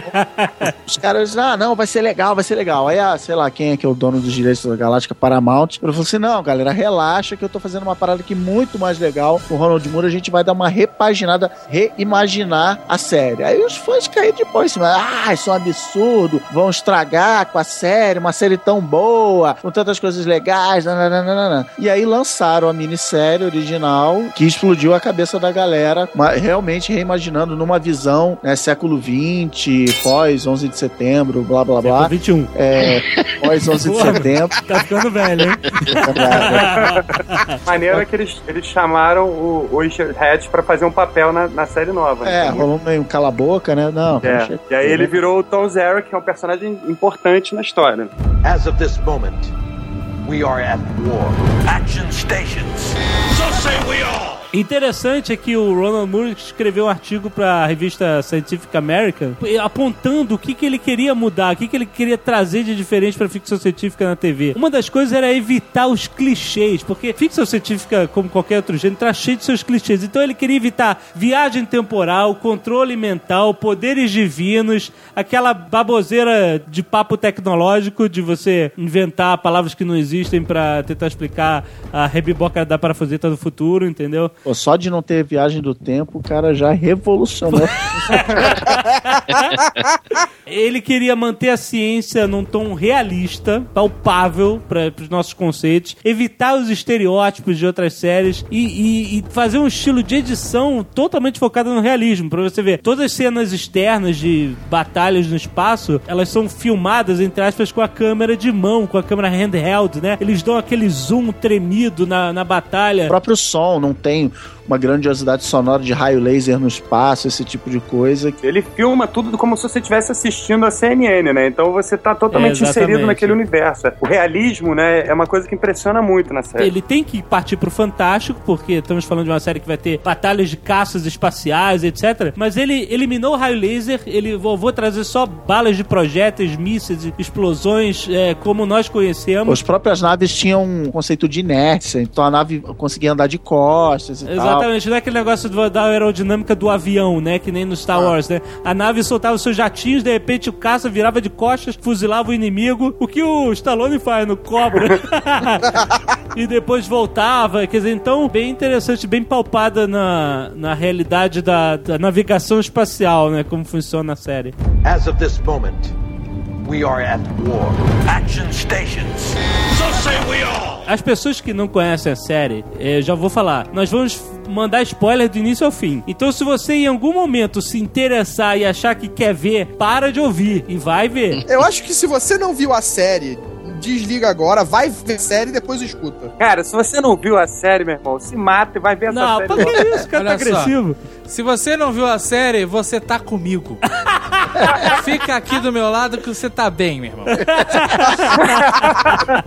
Os caras, ah, não, vai ser legal, vai ser legal. Aí, ah, sei lá, quem é que é o dono dos direitos da Galáctica, Paramount, ele falou assim, não, galera, relaxa que eu tô fazendo uma parada aqui muito mais legal. Com o Ronald Moore, a gente vai dar uma repaginada, reimaginar a série. Aí os fãs caíram de pau em cima. Ah, isso é um absurdo, vão estragar com a série, uma série tão boa, com tantas coisas legais, nananana. E aí lançaram a minissérie original, que explodiu a cabeça da galera, ma- realmente reimaginando numa visão, né, século vinte, pós onze de setembro, blá blá blá. Século vinte e um. É, pós onze de Porra. setembro. Tá ficando velho, hein? Maneiro é que eles, eles chamaram o, o Richard Hatch pra fazer um papel na, na série nova. É, né? rolou meio cala a boca, né? Não, É. poxa, E aí ele virou o Tom Zero, que é um personagem importante na história. As of this moment, we are at war. Action stations. So say we all. Interessante é que o Ronald Moore escreveu um artigo para a revista Scientific American apontando o que, que ele queria mudar, o que, que ele queria trazer de diferente para ficção científica na T V. Uma das coisas era evitar os clichês, porque ficção científica, como qualquer outro gênero, tá cheio de seus clichês. Então ele queria evitar viagem temporal, controle mental, poderes divinos, aquela baboseira de papo tecnológico de você inventar palavras que não existem para tentar explicar a rebiboca da parafuseta do futuro, entendeu? Pô, só de não ter viagem do tempo, o cara já revolucionou. Ele queria manter a ciência num tom realista, palpável para os nossos conceitos, evitar os estereótipos de outras séries e, e- e fazer um estilo de edição totalmente focado no realismo. Pra você ver, todas as cenas externas de batalhas no espaço, elas são filmadas, entre aspas, com a câmera de mão, com a câmera handheld, né? Eles dão aquele zoom tremido na, na batalha. O próprio som não tem uma grandiosidade sonora de raio laser no espaço, esse tipo de coisa. Ele filma tudo como se você estivesse assistindo a C N N, né? Então você tá totalmente É, exatamente. inserido naquele universo. O realismo, né, é uma coisa que impressiona muito na série. Ele tem que partir pro fantástico, porque estamos falando de uma série que vai ter batalhas de caças espaciais, etcétera. Mas ele eliminou o raio laser, ele vou, vou trazer só balas de projéteis, mísseis, explosões, é, como nós conhecemos. As próprias naves tinham um conceito de inércia, então a nave conseguia andar de costas e tal. Exatamente, não é aquele negócio do- da aerodinâmica do avião, né? Que nem no Star Wars, né? A nave soltava os seus jatinhos, de repente o caça virava de costas, fuzilava o inimigo. O que o Stallone faz no Cobra. E depois voltava. Quer dizer, então, bem interessante, bem palpada na, na realidade da, da navegação espacial, né? Como funciona a série. As of this moment, we are at war. Action stations. So say we all. As pessoas que não conhecem a série, eh, já vou falar, nós vamos mandar spoiler do início ao fim. Então, se você em algum momento se interessar e achar que quer ver, para de ouvir e vai ver. Eu acho que se você não viu a série, desliga agora, vai ver a série e depois escuta. Cara, se você não viu a série, meu irmão, se mata e vai ver essa Não, série. pra que isso? O cara tá Olha só. agressivo. Se você não viu a série, você tá comigo. Fica aqui do meu lado que você tá bem, meu irmão.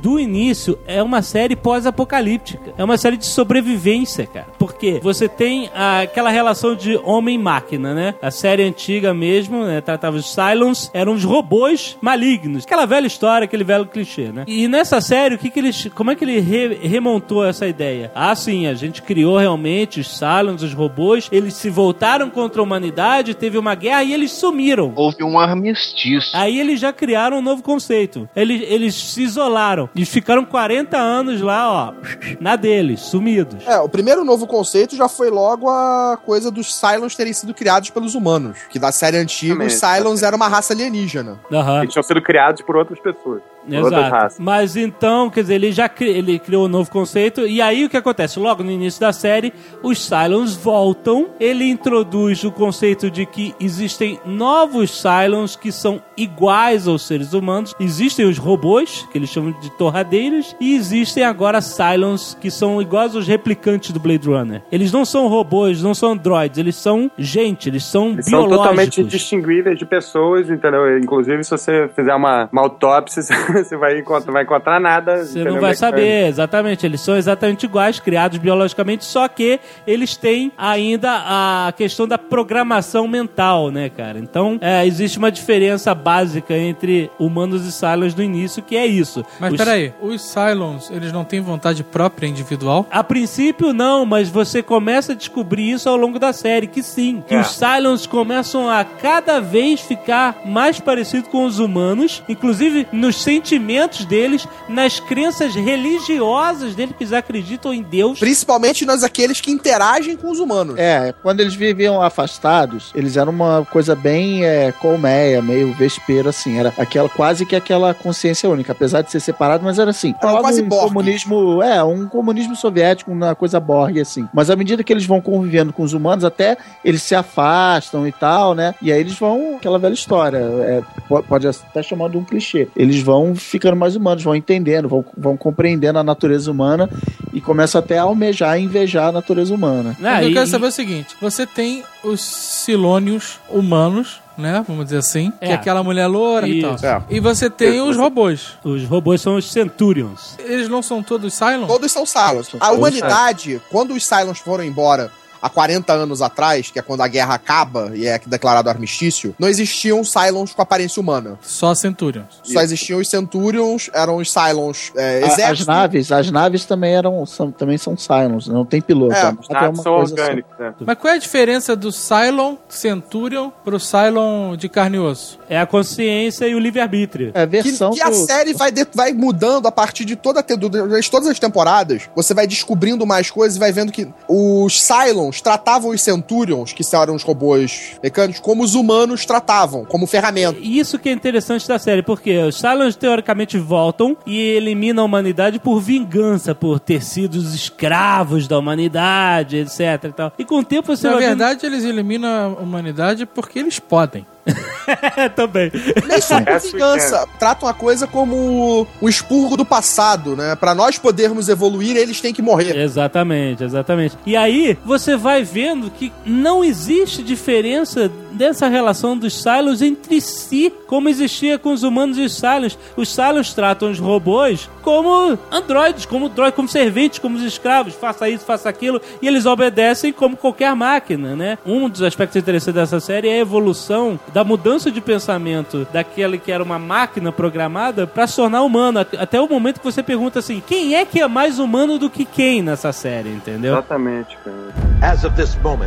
do início é uma série pós-apocalíptica. É uma série de sobrevivência, cara. Porque você tem a, aquela relação de homem-máquina, né? A série antiga mesmo, né, tratava os Cylons, eram os robôs malignos. Aquela velha história, aquele velho clichê, né? E nessa série, o que que eles, como é que ele re, remontou essa ideia? Ah, sim, a gente criou realmente os Cylons, os robôs, eles se voltaram contra a humanidade, teve uma guerra e eles sumiram. Houve um armistício. Aí eles já criaram um novo conceito. Eles, eles se isolaram. Eles ficaram quarenta anos lá, ó, na deles, sumidos. É, o primeiro novo conceito já foi logo a coisa dos Cylons terem sido criados pelos humanos. Que da série antiga, Também, os Cylons eram uma raça alienígena. Aham. Eles tinham sido criados por outras pessoas. Por outras Exato. raças. Mas então, quer dizer, ele já cri... ele criou um novo conceito. E aí o que acontece? Logo no início da série, os Cylons voltam. Ele introduz o conceito de que existem novos Cylons que são iguais aos seres humanos. Existem os robôs, que eles chamam de torradeiras. E existem agora Cylons que são iguais aos replicantes do Blade Runner. Eles não são robôs, não são androides. Eles são gente, eles são Eles biológicos. são totalmente distinguíveis de pessoas, entendeu? Inclusive, se você fizer uma, uma autópsia, você vai encontrar, vai encontrar nada. Você não vai saber, exatamente. Eles são exatamente iguais, criados biologicamente, só que eles têm ainda a questão da programação mental, né, cara? Então, é, existe uma diferença básica entre humanos e Cylons no início, que é isso. Mas Os... peraí, os Cylons, eles não têm vontade própria individual? A princípio não, mas você começa a descobrir isso ao longo da série, que sim. Que É. os Cylons começam a cada vez ficar mais parecidos com os humanos, inclusive nos sentimentos deles, nas crenças religiosas deles, que eles acreditam em Deus. Principalmente nós aqueles que interagem com os humanos. É, quando eles viviam afastados, eles eram uma coisa bem é, colmeia, meio vespeiro, assim. Era aquela, quase que aquela consciência única, apesar de ser separado, mas era assim. Era quase um Borg. comunismo, é, um comunismo soviético, uma coisa Borg, assim. Mas à medida que eles vão convivendo com os humanos, até eles se afastam e tal, né? E aí eles vão, aquela velha história, é, pode até chamar de um clichê. Eles vão ficando mais humanos, vão entendendo, vão, vão compreendendo a natureza humana e começam até a almejar e invejar a natureza humana. Ah, eu e- quero saber o seguinte, você tem os Silônios humanos, né, vamos dizer assim, que é É. aquela mulher loura e Isso. tal. E você tem os robôs. Os robôs são os Centurions. Eles não são todos Cylons? Todos são Cylons. A Todos humanidade, quando os Cylons foram embora há quarenta anos atrás, que é quando a guerra acaba e é declarado armistício, não existiam Cylons com aparência humana. Só Centurions. Só existiam os Centurions, eram os Cylons é, A- As exército. naves, as naves também eram, são, também são Cylons, não tem piloto. É, a Os nave é naves uma são coisa só. orgânicos, né? Mas qual é a diferença do Cylon Centurion pro Cylon de carne e osso? É a consciência e o livre-arbítrio. É a Que, versão que a do- série vai, de- vai mudando a partir de toda, te- do- de todas as temporadas. Você vai descobrindo mais coisas e vai vendo que os Cylons tratavam os Centurions, que eram os robôs mecânicos, como os humanos tratavam, como ferramenta. E isso que é interessante da série, porque os Cylons teoricamente voltam e eliminam a humanidade por vingança, por ter sido os escravos da humanidade, etc e tal. E com o tempo você Na vai verdade, eles eliminam a humanidade porque eles podem. vendo... também. Nem só por Essa vingança. Tratam a coisa como um expurgo do passado, né? Pra nós podermos evoluir, eles têm que morrer. Exatamente, exatamente. E aí, você vai vendo que não existe diferença dessa relação dos Cylons entre si, como existia com os humanos e os Cylons. Os Cylons tratam os robôs como androides, como droids, como serventes, como os escravos. Faça isso, faça aquilo. E eles obedecem como qualquer máquina, né? Um dos aspectos interessantes dessa série é a evolução da mudança de pensamento daquele que era uma máquina programada para se tornar humano. At- Até o momento que você pergunta assim, quem é que é mais humano do que quem nessa série, entendeu? Exatamente, cara. As of this moment,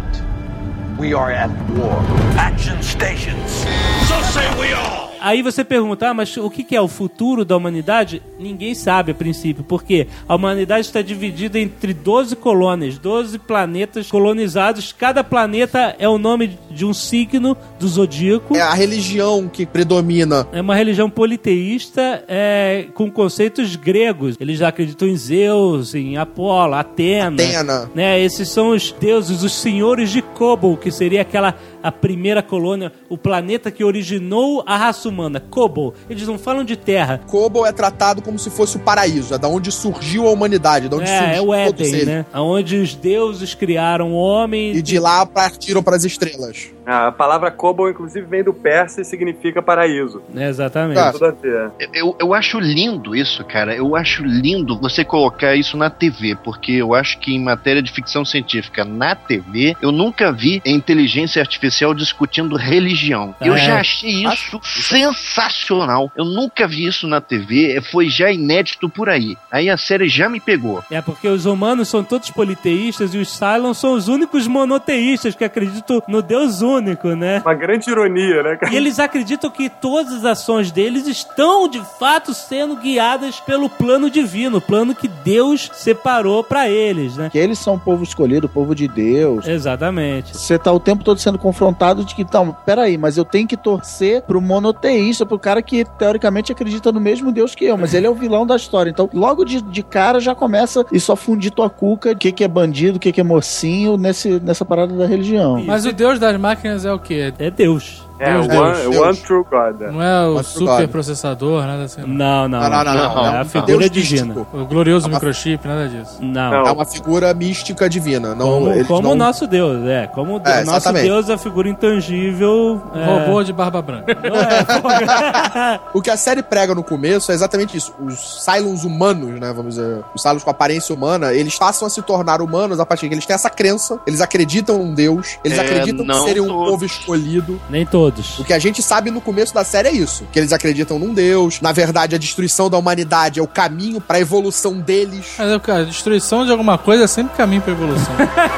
we are at war. Action stations. So say we all. Aí você pergunta, ah, mas o que que é o futuro da humanidade? Ninguém sabe a princípio, porque a humanidade está dividida entre doze colônias, doze planetas colonizados. Cada planeta é o nome de um signo do zodíaco. É a religião que predomina. É uma religião politeísta é, com conceitos gregos. Eles já acreditam em Zeus, em Apolo, Atena. Atena. Né? Esses são os deuses, os senhores de Kobol, que seria aquela a primeira colônia, o planeta que originou a raça humana humana, Kobo. Eles não falam de terra. Kobo é tratado como se fosse o paraíso, é da onde surgiu a humanidade, da onde É, surgiu é o todos Éden, eles. né? Onde os deuses criaram o homem. E de lá partiram para as estrelas. A palavra Kobo, inclusive, vem do persa e significa paraíso. É, exatamente. Tá. Tudo a ver. Eu, eu acho lindo isso, cara. Eu acho lindo você colocar isso na T V, porque eu acho que em matéria de ficção científica na T V, eu nunca vi a inteligência artificial discutindo religião. Eu É. já achei isso sensacional. Eu nunca vi isso na T V, foi já inédito por aí. Aí a série já me pegou. É porque os humanos são todos politeístas e os Cylons são os únicos monoteístas que acreditam no Deus único, né? Uma grande ironia, né, cara? E eles acreditam que todas as ações deles estão, de fato, sendo guiadas pelo plano divino, o plano que Deus separou pra eles, né? Que eles são o povo escolhido, o povo de Deus. Exatamente. Você tá o tempo todo sendo confrontado de que, então, peraí, mas eu tenho que torcer pro monoteísta, pro cara que teoricamente acredita no mesmo Deus que eu, mas ele é o vilão da história. Então, logo de, de cara já começa isso a fundir tua cuca, o que, que é bandido, o que, que é mocinho, nesse, nessa parada da religião. Mas o deus das máquinas é o quê? É Deus. É, Deus, o Deus, one, Deus. one True God. Não é o Mas super God. processador, nada assim. Não, não. Não, não, não. não. É É a um figura Deus divina. místico. O glorioso É uma- microchip, nada disso. Não. Não. É uma figura mística divina. Não, Como, eles como não... o nosso Deus, é. Como o É, nosso exatamente. Deus é a figura intangível. É... Robô de barba branca. Não é, porra. O que a série prega no começo é exatamente isso. Os Cylons humanos, né? Vamos dizer, os Cylons com aparência humana, eles passam a se tornar humanos a partir que eles têm essa crença, eles acreditam em Deus, eles É, acreditam que não serem um todos. povo escolhido. Nem todos. O que a gente sabe no começo da série é isso, que eles acreditam num Deus. Na verdade, a destruição da humanidade é o caminho pra evolução deles. Mas, cara, destruição de alguma coisa é sempre caminho pra evolução.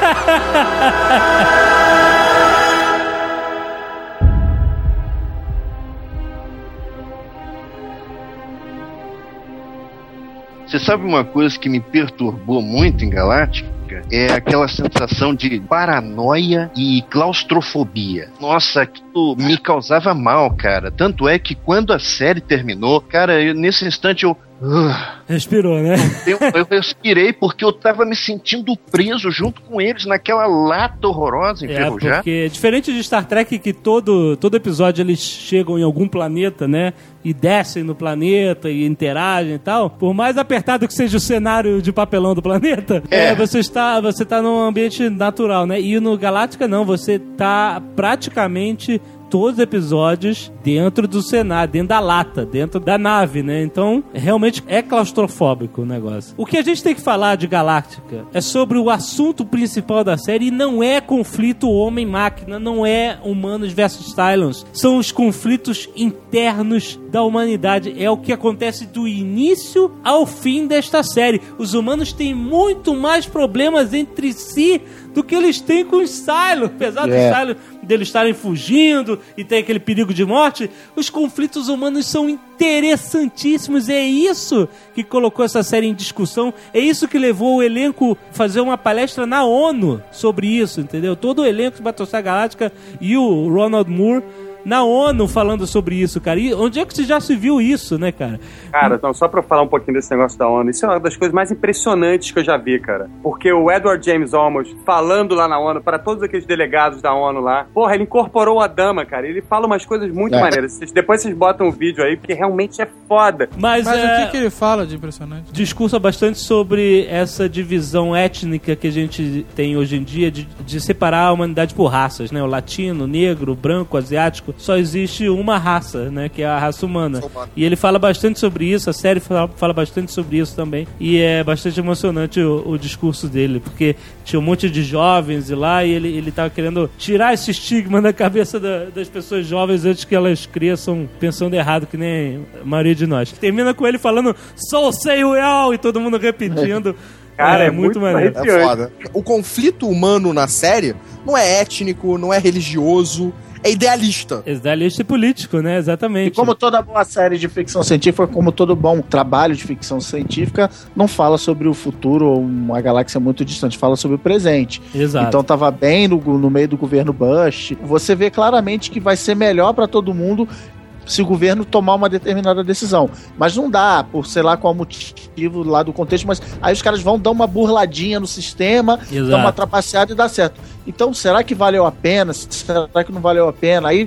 Você sabe uma coisa que me perturbou muito em Galáctica? É aquela sensação de paranoia e claustrofobia. Nossa, aquilo me causava mal, cara. Tanto é que quando a série terminou, cara, eu, nesse instante eu... Respirou, né? Eu, eu respirei porque eu tava me sentindo preso junto com eles naquela lata horrorosa É, enferrujada. porque diferente de Star Trek, que todo, todo episódio eles chegam em algum planeta, né? E descem no planeta e interagem e tal. Por mais apertado que seja o cenário de papelão do planeta, É. é, você está você tá num ambiente natural, né? E no Galáctica não, você tá praticamente todos os episódios dentro do cenário, dentro da lata, dentro da nave, né? Então, realmente é claustrofóbico o negócio. O que a gente tem que falar de Galáctica é sobre o assunto principal da série e não é conflito homem-máquina, não é humanos versus Cylons. São os conflitos internos da humanidade. É o que acontece do início ao fim desta série. Os humanos têm muito mais problemas entre si do que eles têm com os Cylons. Apesar dos É. Cylons deles estarem fugindo e tem aquele perigo de morte, os conflitos humanos são interessantíssimos. É isso que colocou essa série em discussão. É isso que levou o elenco a fazer uma palestra na ONU sobre isso, entendeu? Todo o elenco de Battlestar Galactica e o Ronald Moore na ONU falando sobre isso, cara. E onde é que você já se viu isso, né, cara? Cara, então, só pra falar um pouquinho desse negócio da ONU, isso é uma das coisas mais impressionantes que eu já vi, cara. Porque o Edward James Olmos, falando lá na ONU, para todos aqueles delegados da ONU lá, porra, ele incorporou a dama, cara. Ele fala umas coisas muito É. maneiras. Vocês- Depois vocês botam o vídeo aí, porque realmente é foda. Mas, Mas é... o que, que ele fala de impressionante? discursa bastante sobre essa divisão étnica que a gente tem hoje em dia de, de separar a humanidade por raças, né? O latino, o negro, o branco, o asiático. Só existe uma raça, né? Que é a raça humana. E ele fala bastante sobre isso, a série fala, fala bastante sobre isso também. E é bastante emocionante o, o discurso dele, porque tinha um monte de jovens e lá e ele, ele tava querendo tirar esse estigma da cabeça da, das pessoas jovens antes que elas cresçam pensando errado, que nem a maioria de nós. Termina com ele falando So say well! E todo mundo repetindo. Cara, é muito maneiro. É foda. O conflito humano na série não é étnico, não é religioso, é idealista. Idealista e político, né? Exatamente. E como toda boa série de ficção científica, como todo bom trabalho de ficção científica, não fala sobre o futuro ou uma galáxia muito distante, fala sobre o presente. Exato. Então tava bem no, no meio do governo Bush. Você vê claramente que vai ser melhor para todo mundo se o governo tomar uma determinada decisão. Mas não dá, por sei lá qual motivo lá do contexto, mas aí os caras vão dar uma burladinha no sistema, Exato. dar uma trapaceada e dá certo. Então, será que valeu a pena? Será que não valeu a pena? Aí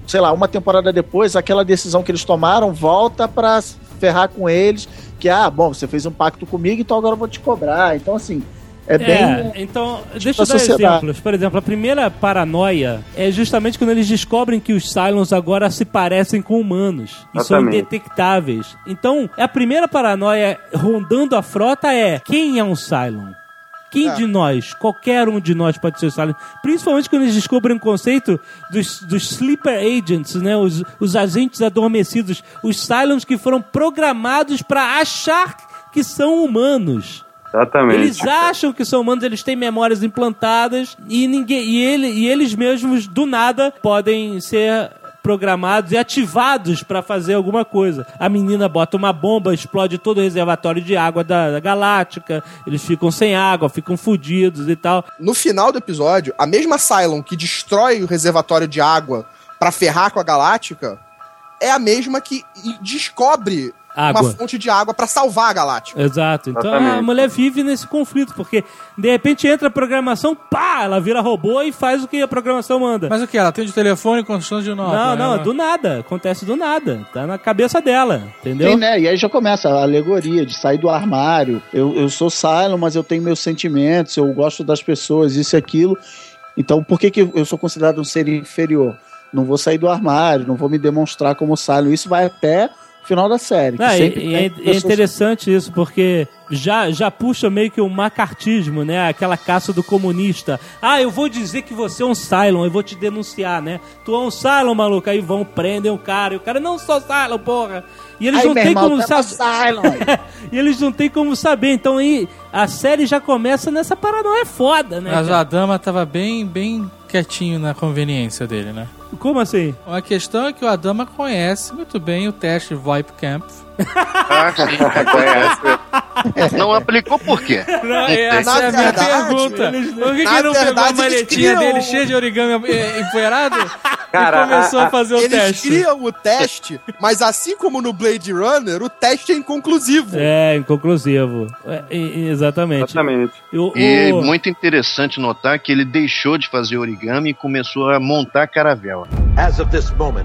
sei lá, uma temporada depois, aquela decisão que eles tomaram volta pra ferrar com eles, que, ah, bom, você fez um pacto comigo, então agora eu vou te cobrar. Então, assim, é bem... É, então, deixa eu dar sociedade. exemplos. Por exemplo, a primeira paranoia é justamente quando eles descobrem que os Cylons agora se parecem com humanos. E são Exatamente. indetectáveis. Então, a primeira paranoia rondando a frota é: quem é um Cylon? Quem É. de nós, qualquer um de nós pode ser o Cylon. Principalmente quando eles descobrem o conceito dos, dos sleeper agents, né? Os, os agentes adormecidos. Os Cylons que foram programados para achar que são humanos. Exatamente. Eles acham que são humanos, eles têm memórias implantadas e, ninguém, e, ele, e eles mesmos, do nada, podem ser programados e ativados pra fazer alguma coisa. A menina bota uma bomba, explode todo o reservatório de água da, da Galáctica, eles ficam sem água, ficam fodidos e tal. No final do episódio, a mesma Cylon que destrói o reservatório de água pra ferrar com a Galáctica é a mesma que descobre Água. uma fonte de água pra salvar a Galáctica. Exato. Então Exatamente. a mulher vive nesse conflito, porque de repente entra a programação, pá, ela vira robô e faz o que a programação manda. Mas o que? Ela atende o telefone constante de nota? Não, não, né? do nada. Acontece do nada. Tá na cabeça dela, entendeu? Sim, né? E aí já começa a alegoria de sair do armário. Eu, eu sou Cylon, mas eu tenho meus sentimentos, eu gosto das pessoas, isso e aquilo. Então, por que, que eu sou considerado um ser inferior? Não vou sair do armário, não vou me demonstrar como Cylon. Isso vai até o final da série. que Ah, e, sempre e é, tem é pessoas- interessante isso, porque já, já puxa meio que o macartismo, né? Aquela caça do comunista. Ah, eu vou dizer que você é um Cylon, eu vou te denunciar, né? Tu é um Cylon, maluco. Aí vão, prendem o cara. E o cara, não sou Cylon, porra. E eles Aí, não meu têm irmão, como tu é uma saber. Cylon. E eles não têm como saber. Então aí a série já começa nessa paranoia foda, né? Mas o cara? Adama tava bem, bem quietinho na conveniência dele, né? Como assim? A questão é que o Adama conhece muito bem o teste Voip Camp. Ah, sim, conhece. Não aplicou por quê? Não, essa Na é a minha verdade, pergunta. eles- Por que, na que não pegou a verdade, eles maletinha criam- dele cheia de origami eh, empoeirado Cara, e começou a- a, fazer o Eles teste? criam o teste, mas assim como no Blade Runner, o teste é inconclusivo. É, inconclusivo. É, e- e- exatamente. Exatamente. Eu, E é o- muito interessante notar que ele deixou de fazer origami e começou a montar caravela. As of this moment,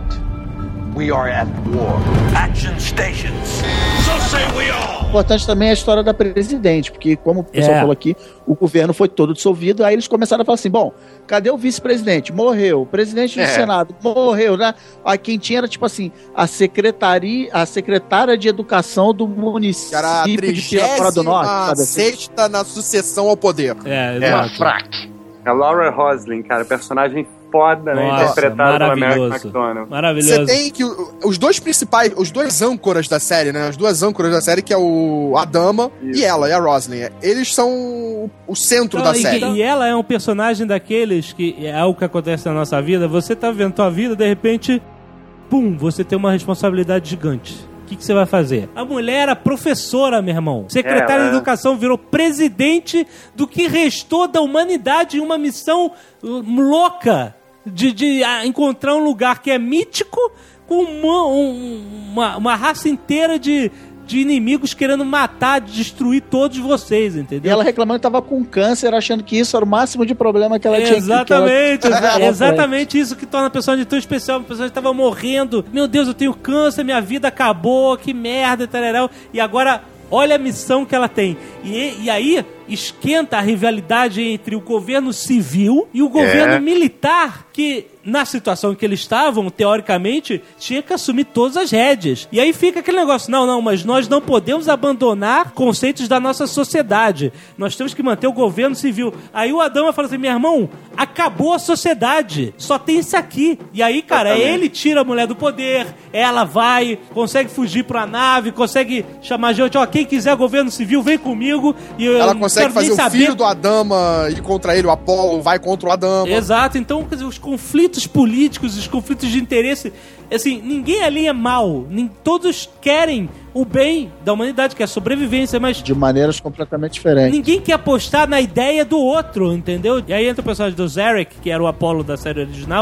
we are at war. Action stations. So say we all. Importante também é a história da presidente, porque como o pessoal É. falou aqui, o governo foi todo dissolvido, aí eles começaram a falar assim, bom, cadê o vice-presidente? Morreu. O presidente do É. Senado morreu, né? Aí quem tinha era, tipo assim, a secretaria, a secretária de educação do município Que era a de Pirapora do Norte, sabe trigésima assim? sexta na sucessão ao poder. É, É a exato. fraque. A Laura Roslin, cara, personagem foda, né? Nossa, Interpretada pela Mary maravilhoso. McDonnell. Maravilhoso. Você tem que. o- Os dois principais, os dois âncoras da série, né? As duas âncoras da série, que é o Adama Isso. e ela, e a Roslin. Eles são o- o centro Não, da e, série. e ela é um personagem daqueles que é algo que acontece na nossa vida. Você tá vivendo tua vida, de repente, pum, você tem uma responsabilidade gigante. O que, que você vai fazer? A mulher era professora, meu irmão. Secretária É, de é. Educação virou presidente do que restou da humanidade em uma missão uh, louca de, de ah, encontrar um lugar que é mítico com uma, um- uma, uma raça inteira de, de inimigos querendo matar, destruir todos vocês, E entendeu? ela reclamando que tava com câncer, achando que isso era o máximo de problema que ela tinha. Exatamente, que ela- exa- ela- exatamente isso que torna a personagem tão especial. A personagem estava morrendo. Meu Deus, eu tenho câncer, minha vida acabou, que merda, tararau. E agora, olha a missão que ela tem. E, e aí, esquenta a rivalidade entre o governo civil e o governo É. militar, que na situação em que eles estavam, teoricamente, tinha que assumir todas as rédeas. E aí fica aquele negócio, não, não, mas nós não podemos abandonar conceitos da nossa sociedade. Nós temos que manter o governo civil. Aí o Adama fala assim, meu irmão, acabou a sociedade, só tem isso aqui. E aí, cara, Exatamente. ele tira a mulher do poder, ela vai, consegue fugir pra nave, consegue chamar gente, ó, quem quiser governo civil, vem comigo. E eu Ela não consegue quero fazer nem o saber. filho do Adama ir contra ele, o Apollo vai contra o Adama. Exato, então quer dizer, os conflitos políticos, os conflitos de interesse, assim, ninguém ali é mal, nem, todos querem o bem da humanidade, que é a sobrevivência, mas De maneiras completamente diferentes. ninguém quer apostar na ideia do outro, entendeu? E aí entra o personagem do Zarek, que era o Apollo da série original,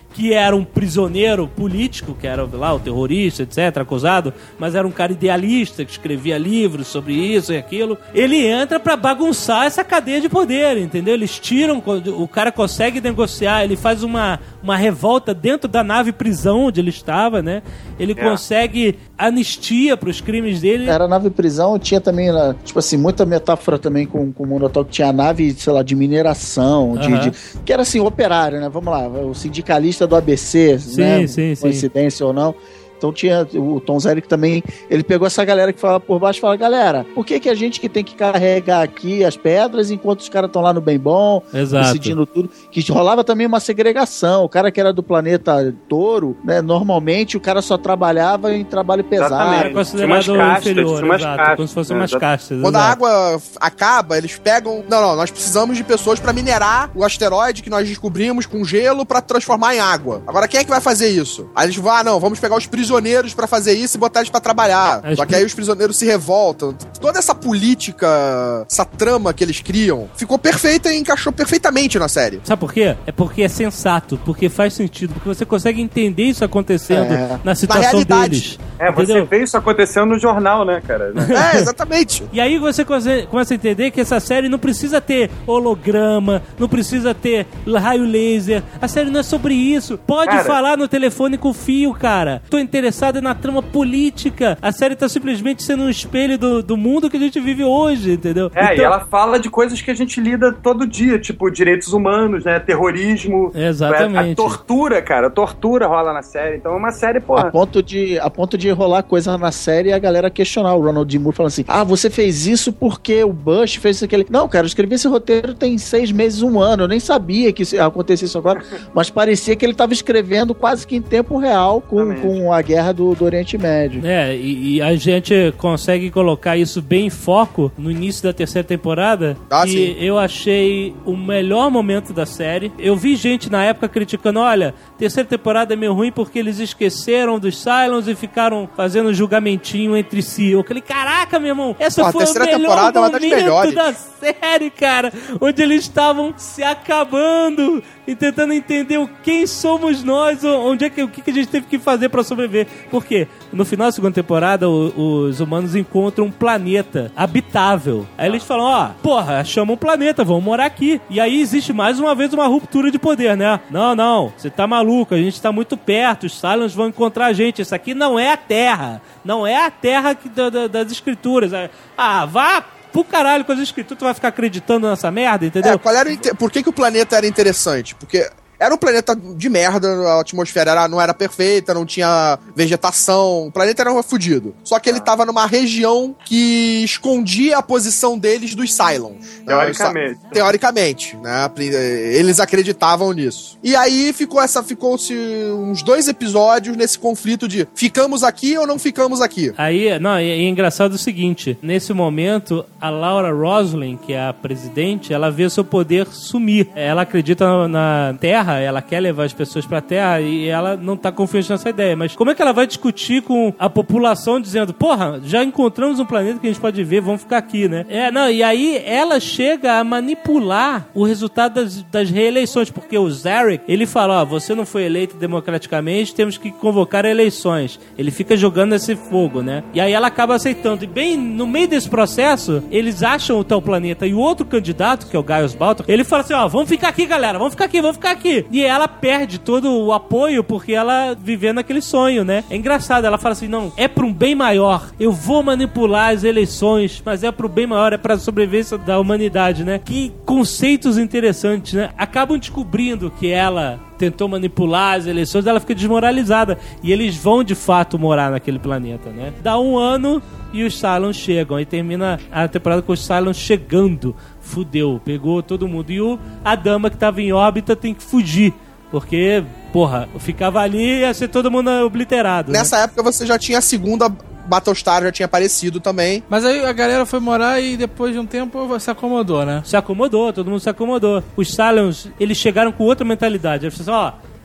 que era um prisioneiro político, que era lá o terrorista, etc, acusado, mas era um cara idealista, que escrevia livros sobre isso e aquilo. Ele entra pra bagunçar essa cadeia de poder, entendeu? Eles tiram, o cara consegue negociar, ele faz uma, uma revolta dentro da nave prisão onde ele estava, né? Ele é. consegue anistia pros crimes dele. Era nave prisão, tinha também, tipo assim, muita metáfora também com, com o mundo atual, que tinha nave, sei lá, de mineração, de, uhum. de, que era assim, operário, né? Vamos lá, o sindicalista do A B C, sim, né? Sim, coincidência sim. ou não. Então tinha o Tom Selleck também, ele pegou essa galera que fala por baixo e fala, galera, por que que a gente que tem que carregar aqui as pedras enquanto os caras estão lá no bem bom, Exato. decidindo tudo, que rolava também uma segregação, o cara que era do planeta Touro, né, normalmente o cara só trabalhava em trabalho pesado. Exatamente. Era considerado castas, inferior, exato, castas, como se fossem umas castas. Quando exato. a água acaba, eles pegam, não, não, nós precisamos de pessoas pra minerar o asteroide que nós descobrimos com gelo pra transformar em água. Agora quem é que vai fazer isso? Aí eles vão, ah, não, vamos pegar os prisioneiros pra fazer isso e botar eles pra trabalhar. Acho Só que, que aí os prisioneiros se revoltam. Toda essa política, essa trama que eles criam, ficou perfeita e encaixou perfeitamente na série. Sabe por quê? É porque é sensato, porque faz sentido, porque você consegue entender isso acontecendo é. na situação na deles. É, você entendeu? Vê isso acontecendo no jornal, né, cara? É, exatamente. E aí você começa a entender que essa série não precisa ter holograma, não precisa ter raio laser. A série não é sobre isso. Pode cara, falar no telefone com o fio, cara. Tô interessado na trama política. A série tá simplesmente sendo um espelho do, do mundo que a gente vive hoje, entendeu? É, então... e ela fala de coisas que a gente lida todo dia, tipo direitos humanos, né? Terrorismo. Exatamente. A, a tortura, cara. A tortura rola na série. Então é uma série, porra. A ponto de, a ponto de rolar coisa na série e a galera questionar o Ronald D. Moore falando assim, ah, você fez isso porque o Bush fez isso aquele... Não, cara, eu escrevi esse roteiro tem seis meses, um ano. Eu nem sabia que isso ia acontecer isso agora, mas parecia que ele tava escrevendo quase que em tempo real com, com a guerra do, do Oriente Médio. É, e, e a gente consegue colocar isso bem em foco no início da terceira temporada, ah, e sim. eu achei o melhor momento da série. Eu vi gente na época criticando, olha, terceira temporada é meio ruim porque eles esqueceram dos Cylons e ficaram fazendo um julgamentinho entre si. Eu falei, caraca, meu irmão, essa Pô, foi o melhor momento da série, cara, onde eles estavam se acabando e tentando entender o quem somos nós, onde é que, o que a gente teve que fazer pra sobreviver. Por quê? No final da segunda temporada, o, os humanos encontram um planeta habitável. Aí eles falam, ó, oh, porra, achamos um planeta, vamos morar aqui. E aí existe mais uma vez uma ruptura de poder, né? Não, não, você tá maluco, a gente tá muito perto, os Cylons vão encontrar a gente. Isso aqui não é a Terra. Não é a Terra que, da, da, das escrituras. Ah, vá pro caralho com as escrituras, tu vai ficar acreditando nessa merda, entendeu? É, qual era o inter... Por que que o planeta era interessante? Porque... era um planeta de merda, a atmosfera era, não era perfeita, não tinha vegetação, o planeta era fudido. Só que ele tava numa região que escondia a posição deles dos Cylons. Teoricamente. Né? Teoricamente, né? Eles acreditavam nisso. E aí ficou essa, ficou-se uns dois episódios nesse conflito de ficamos aqui ou não ficamos aqui. Aí, não, é, é engraçado o seguinte, nesse momento, a Laura Roslin, que é a presidente, ela vê seu poder sumir. Ela acredita na, na Terra, ela quer levar as pessoas pra Terra e ela não tá confiante nessa ideia. Mas como é que ela vai discutir com a população dizendo, porra, já encontramos um planeta que a gente pode ver, vamos ficar aqui, né? É, não, e aí ela chega a manipular o resultado das, das reeleições, porque o Zarek, ele fala, ó, você não foi eleito democraticamente, temos que convocar eleições. Ele fica jogando esse fogo, né? E aí ela acaba aceitando. E bem no meio desse processo, eles acham o tal planeta e o outro candidato, que é o Gaius Baltar, ele fala assim, ó, vamos ficar aqui, galera, vamos ficar aqui, vamos ficar aqui. E ela perde todo o apoio porque ela vivendo aquele sonho, né? É engraçado, ela fala assim, não, é pra um bem maior, eu vou manipular as eleições, mas é pro bem maior, é pra sobrevivência da humanidade, né? Que conceitos interessantes, né? Acabam descobrindo que ela tentou manipular as eleições, ela fica desmoralizada. E eles vão, de fato, morar naquele planeta, né? Dá um ano e os Cylons chegam. Aí termina a temporada com os Cylons chegando. Fudeu, pegou todo mundo. E o, a dama que tava em órbita tem que fugir. Porque, porra, ficava ali e ia ser todo mundo obliterado. Nessa né? época você já tinha a segunda... Battlestar já tinha aparecido também. Mas aí a galera foi morar e depois de um tempo se acomodou, né? Se acomodou, todo mundo se acomodou. Os Cylons, eles chegaram com outra mentalidade. Eles falaram assim, ó,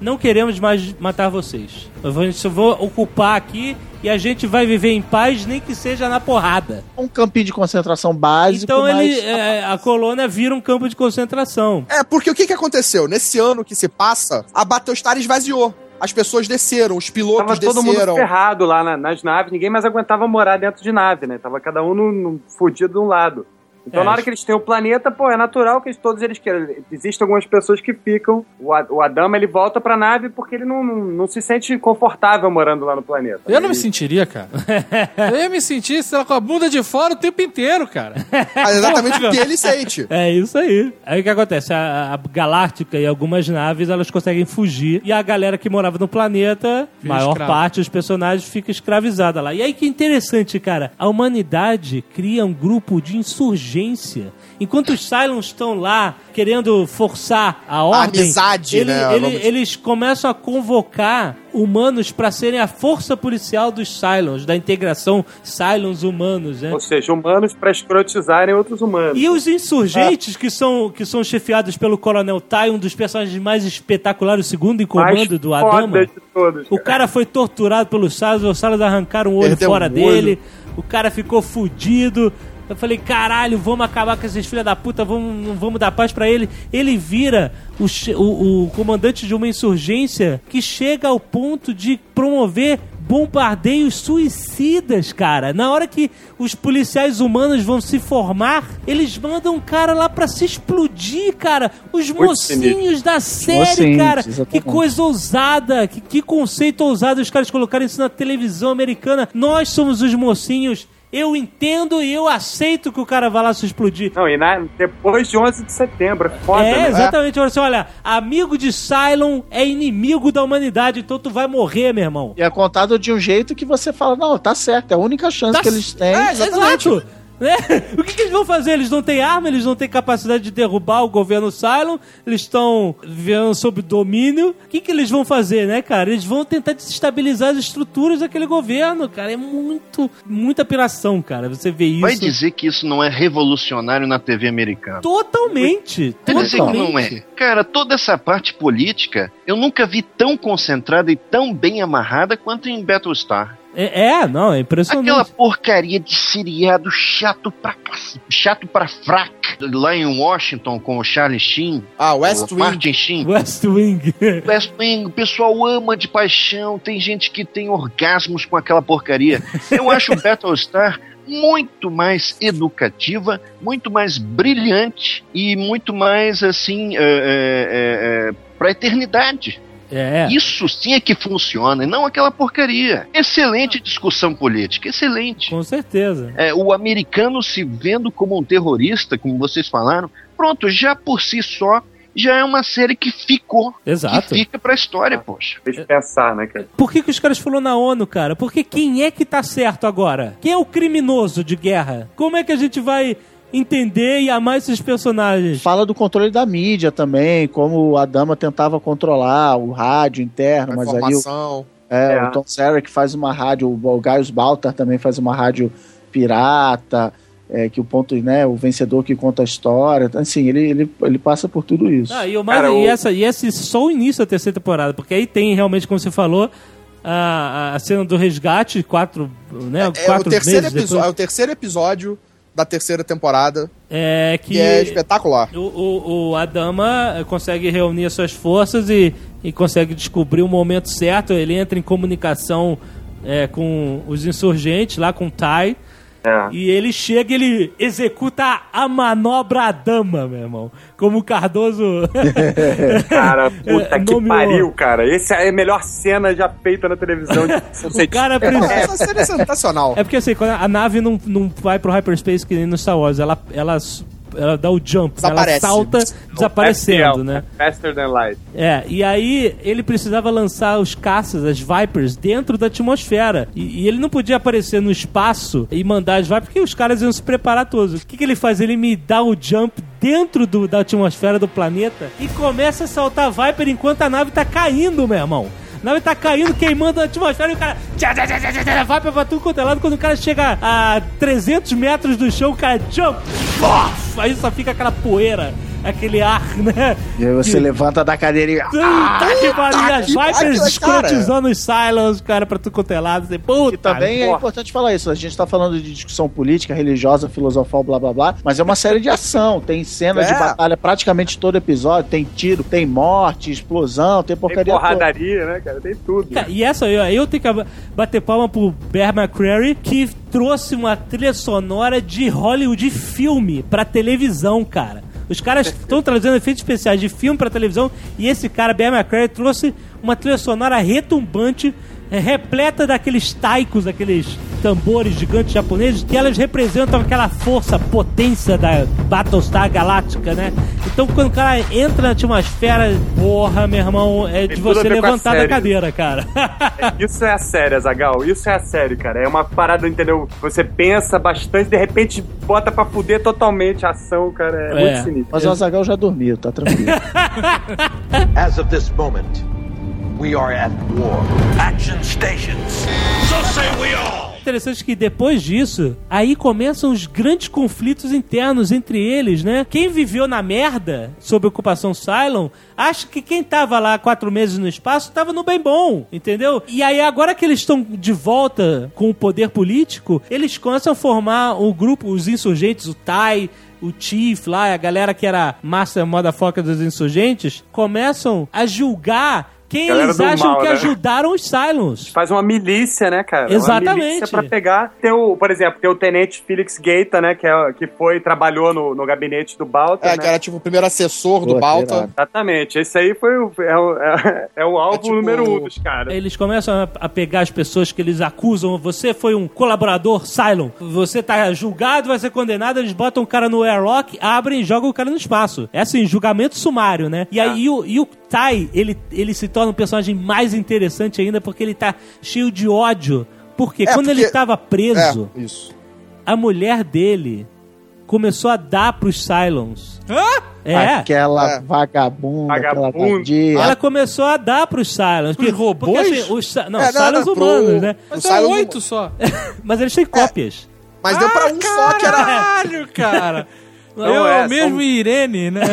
não queremos mais matar vocês. Eu vou, eu vou ocupar aqui e a gente vai viver em paz, nem que seja na porrada. Um campinho de concentração básico, então mas... ele, é, a colônia vira um campo de concentração. É, porque o que, que aconteceu? Nesse ano que se passa, a Battlestar esvaziou. As pessoas desceram, os pilotos Tava desceram. todo mundo ferrado lá na, nas naves, ninguém mais aguentava morar dentro de nave, né? Tava cada um no, no fudido de um lado. Então, é, na hora que eles têm o planeta, pô, é natural que todos eles queiram. Existem algumas pessoas que ficam. O, o Adama, ele volta pra nave porque ele não, não, não se sente confortável morando lá no planeta. Eu não ele... me sentiria, cara. Eu ia me sentir, sei lá, com a bunda de fora o tempo inteiro, cara. É exatamente o que ele sente. É isso aí. Aí o que acontece? A, a Galáctica e algumas naves, elas conseguem fugir. E a galera que morava no planeta, Fica maior escravo. parte dos personagens, fica escravizada lá. E aí que interessante, cara. A humanidade cria um grupo de insurgentes. Enquanto os Cylons estão lá querendo forçar a ordem, amizade, ele, né? ele, Vamos... eles começam a convocar humanos para serem a força policial dos Cylons, da integração Cylons humanos, né? Ou seja, humanos para escrotizarem outros humanos. E os insurgentes, é. que, são, que são chefiados pelo Coronel Tai, um dos personagens mais espetaculares, o segundo em comando mais do Adama. De todos, o cara foi torturado pelos Cylons, os Cylons arrancaram o olho Perdeu fora um dele, olho. o cara ficou fudido. Eu falei, caralho, vamos acabar com esses filha da puta, vamos, vamos dar paz pra ele. Ele vira o, o, o comandante de uma insurgência que chega ao ponto de promover bombardeios suicidas, cara. Na hora que os policiais humanos vão se formar, eles mandam um cara lá pra se explodir, cara. Os Muito mocinhos sinistro. da série, Mocinhos, cara. exatamente. Que coisa ousada, que, que conceito ousado os caras colocarem isso na televisão americana. Nós somos os mocinhos. Eu entendo e eu aceito que o cara vá lá se explodir. Não, e na, depois de onze de setembro, é foda, É, né? exatamente. Assim, olha, amigo de Cylon é inimigo da humanidade, então tu vai morrer, meu irmão. E é contado de um jeito que você fala, não, tá certo, é a única chance Tá que eles têm. É, exato. Né? O que, que eles vão fazer? Eles não têm arma, eles não têm capacidade de derrubar o governo Cylon, eles estão vivendo sob domínio. O que, que eles vão fazer, né, cara? Eles vão tentar desestabilizar as estruturas daquele governo, cara. É muito, muita piração, cara. Você vê isso. Vai dizer que isso não é revolucionário na T V americana? Totalmente. Vai dizer que não é. Cara, toda essa parte política eu nunca vi tão concentrada e tão bem amarrada quanto em Battlestar. É, é, não, é impressionante. Aquela porcaria de seriado chato pra cacete, chato pra fraca. Lá em Washington com o Charlie Sheen. Ah, West o Wing. Martin Sheen. West Wing. West Wing, o pessoal ama de paixão. Tem gente que tem orgasmos com aquela porcaria. Eu acho o Battlestar muito mais educativa, muito mais brilhante e muito mais, assim, é, é, é, pra eternidade. É. Isso sim é que funciona, e não aquela porcaria. Excelente discussão política, excelente. Com certeza. É, o americano se vendo como um terrorista, como vocês falaram, pronto, já por si só, já é uma série que ficou. Exato. Que fica pra história, poxa. Deixa eu pensar, né, cara? Por que, que os caras falaram na ONU, cara? Porque quem é que tá certo agora? Quem é o criminoso de guerra? Como é que a gente vai entender e amar esses personagens? Fala do controle da mídia também, como a Dama tentava controlar o rádio interno, A mas aí o, informação. é, É. o Tom Selleck faz uma rádio, o Gaius Baltar também faz uma rádio pirata, é, que o ponto, né, o vencedor que conta a história, assim, ele, ele, ele passa por tudo isso. Ah, e, o mais, Cara, e, o- essa, e esse só o início da terceira temporada, porque aí tem realmente, como você falou, a, a cena do resgate, quatro, né, É, o quatro terceiro meses episo- é depois, o terceiro episódio da terceira temporada, é que que é espetacular. o, o, o Adama consegue reunir as suas forças e, e consegue descobrir o momento certo. Ele entra em comunicação é, com os insurgentes, lá com o Tai. É. E ele chega e ele executa a manobra Adama, meu irmão. Como o Cardoso... Cara, puta É, que nomeou. pariu, cara. Essa é a melhor cena já feita na televisão. De... O cara precisa... Essa série é sensacional. É porque assim, quando a nave não, não vai pro hyperspace que nem no Star Wars, ela, ela, ela dá o jump, ela Desaparece. salta desaparecendo, né? Faster than light. É, e aí ele precisava lançar os caças, as Vipers, dentro da atmosfera. E, e ele não podia aparecer no espaço e mandar as Vipers, porque os caras iam se preparar todos. O que, que ele faz? Ele me dá o jump dentro do, da atmosfera do planeta e começa a saltar Viper enquanto a nave tá caindo, meu irmão. A nave tá caindo, queimando a atmosfera e o cara tchá, tchá, tchá, tchá, tchá, vai pra tudo quanto é lado. Quando o cara chega a trezentos metros do chão, o cara jump, pof, aí só fica aquela poeira aquele ar, né? E aí você que... levanta da cadeira e... Puta que pariu, as que Vipers pariu, escrotizando os Cylons, cara, pra tu contelado. Assim, puta, E também é porra. importante falar isso. A gente tá falando de discussão política, religiosa, filosofal, blá blá blá, mas é uma série de ação. Tem cenas É. de batalha praticamente todo episódio. Tem tiro, tem morte, explosão, tem Tem porcaria toda. porradaria, né, cara? Tem tudo. Cara, e essa eu, eu tenho que bater palma pro Bear McCreary, que trouxe uma trilha sonora de Hollywood, de filme pra televisão, cara. Os caras estão trazendo efeitos especiais de filme pra televisão e esse cara, Bear McCreary, trouxe uma trilha sonora retumbante, é, repleta daqueles taikos, aqueles tambores gigantes japoneses, que elas representam aquela força, potência da Battlestar Galáctica, né? Então quando o cara entra na atmosfera, porra, meu irmão, é de Tem tudo a você ver com a levantar da série. cadeira, cara. Isso é a série, Azaghal. Isso é a série, cara. É uma parada, entendeu? Você pensa bastante, de repente bota pra fuder totalmente a ação, cara. É, É. muito sinistro. Mas o Azaghal já dormiu, tá tranquilo. As of this moment, we are at war. Action stations. So say we all. Interessante que depois disso, aí começam os grandes conflitos internos entre eles, né? Quem viveu na merda sob a ocupação Cylon, acha que quem tava lá quatro meses no espaço tava no bem bom, entendeu? E aí agora que eles estão de volta com o poder político, eles começam a formar o grupo, os insurgentes, o T A I, o Chief lá, a galera que era Master Motherfucker dos insurgentes, começam a julgar quem Galera eles do acham mal, que né? ajudaram os Cylons. Faz uma milícia, né, cara? Exatamente. Uma milícia pra pegar. Tem o, por exemplo, tem o Tenente Felix Gaeta, né, que, é, que foi, trabalhou no, no gabinete do Balta, É, né? que era tipo o primeiro assessor do Pô, Balta. irado. Exatamente. Esse aí foi o, é, o, é, é o alvo É tipo- número um dos caras. Eles começam a, a pegar as pessoas que eles acusam. Você foi um colaborador Cylon. Você tá julgado, vai ser condenado. Eles botam o cara no airlock, abrem e jogam o cara no espaço. É assim, julgamento sumário, né? E aí o, e o T A I, ele, ele se torna um personagem mais interessante ainda porque ele tá cheio de ódio. Porque É, quando porque- ele tava preso, É, isso. a mulher dele começou a dar pros Cylons. Hã? É. Aquela É. vagabunda, aquela Vagabunda. vadia. Ela começou a dar pros Cylons. Pros robôs? Porque, assim, os, Cy- não, É, não, Cylons não, pro- humanos, né? pro Mas Cylon são não- oito só. Mas eles têm cópias. Mas deu pra um só que era. Caralho, cara. Não, Eu é, mesmo são- e Irene, né?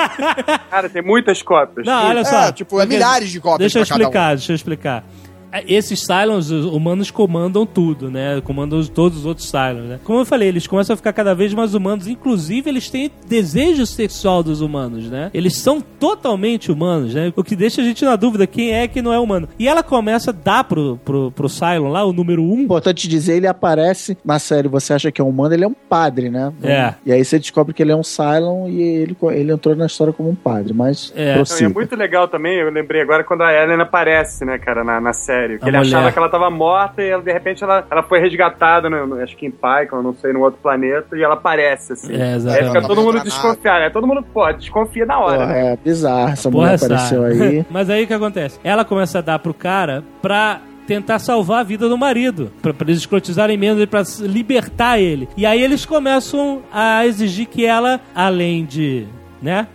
Cara, tem muitas cópias. Não, olha só. É, tipo, é milhares de cópias Deixa eu pra cada um. explicar, deixa eu explicar. Esses Cylons, os humanos comandam tudo, né? Comandam os- todos os outros Cylons, né? Como eu falei, eles começam a ficar cada vez mais humanos. Inclusive, eles têm desejo sexual dos humanos, né? Eles são totalmente humanos, né? O que deixa a gente na dúvida quem é e quem não é humano. E ela começa a dar pro, pro, pro Cylon lá, o número um. Importante dizer, ele aparece na série, você acha que é um humano, ele é um padre, né? É. E aí você descobre que ele é um Cylon e ele, ele entrou na história como um padre, mas É. Não, e prossiga. é muito legal também, eu lembrei agora quando a Ellen aparece, né, cara, na, na série. Que A ele mulher. achava que ela tava morta e ela, de repente ela, ela foi resgatada, no, no- acho que em Pycon, não sei, num outro planeta, e ela aparece, assim. É, Aí exatamente. fica todo mundo Não entra desconfiado, né? Todo mundo, pô, desconfia na hora, Porra, né? é bizarro, essa Porra, mulher sabe. apareceu aí. Mas aí o que acontece? Ela começa a dar pro cara pra tentar salvar a vida do marido, pra, pra eles escrotizarem menos e pra s- libertar ele. E aí eles começam a exigir que ela, além de, né?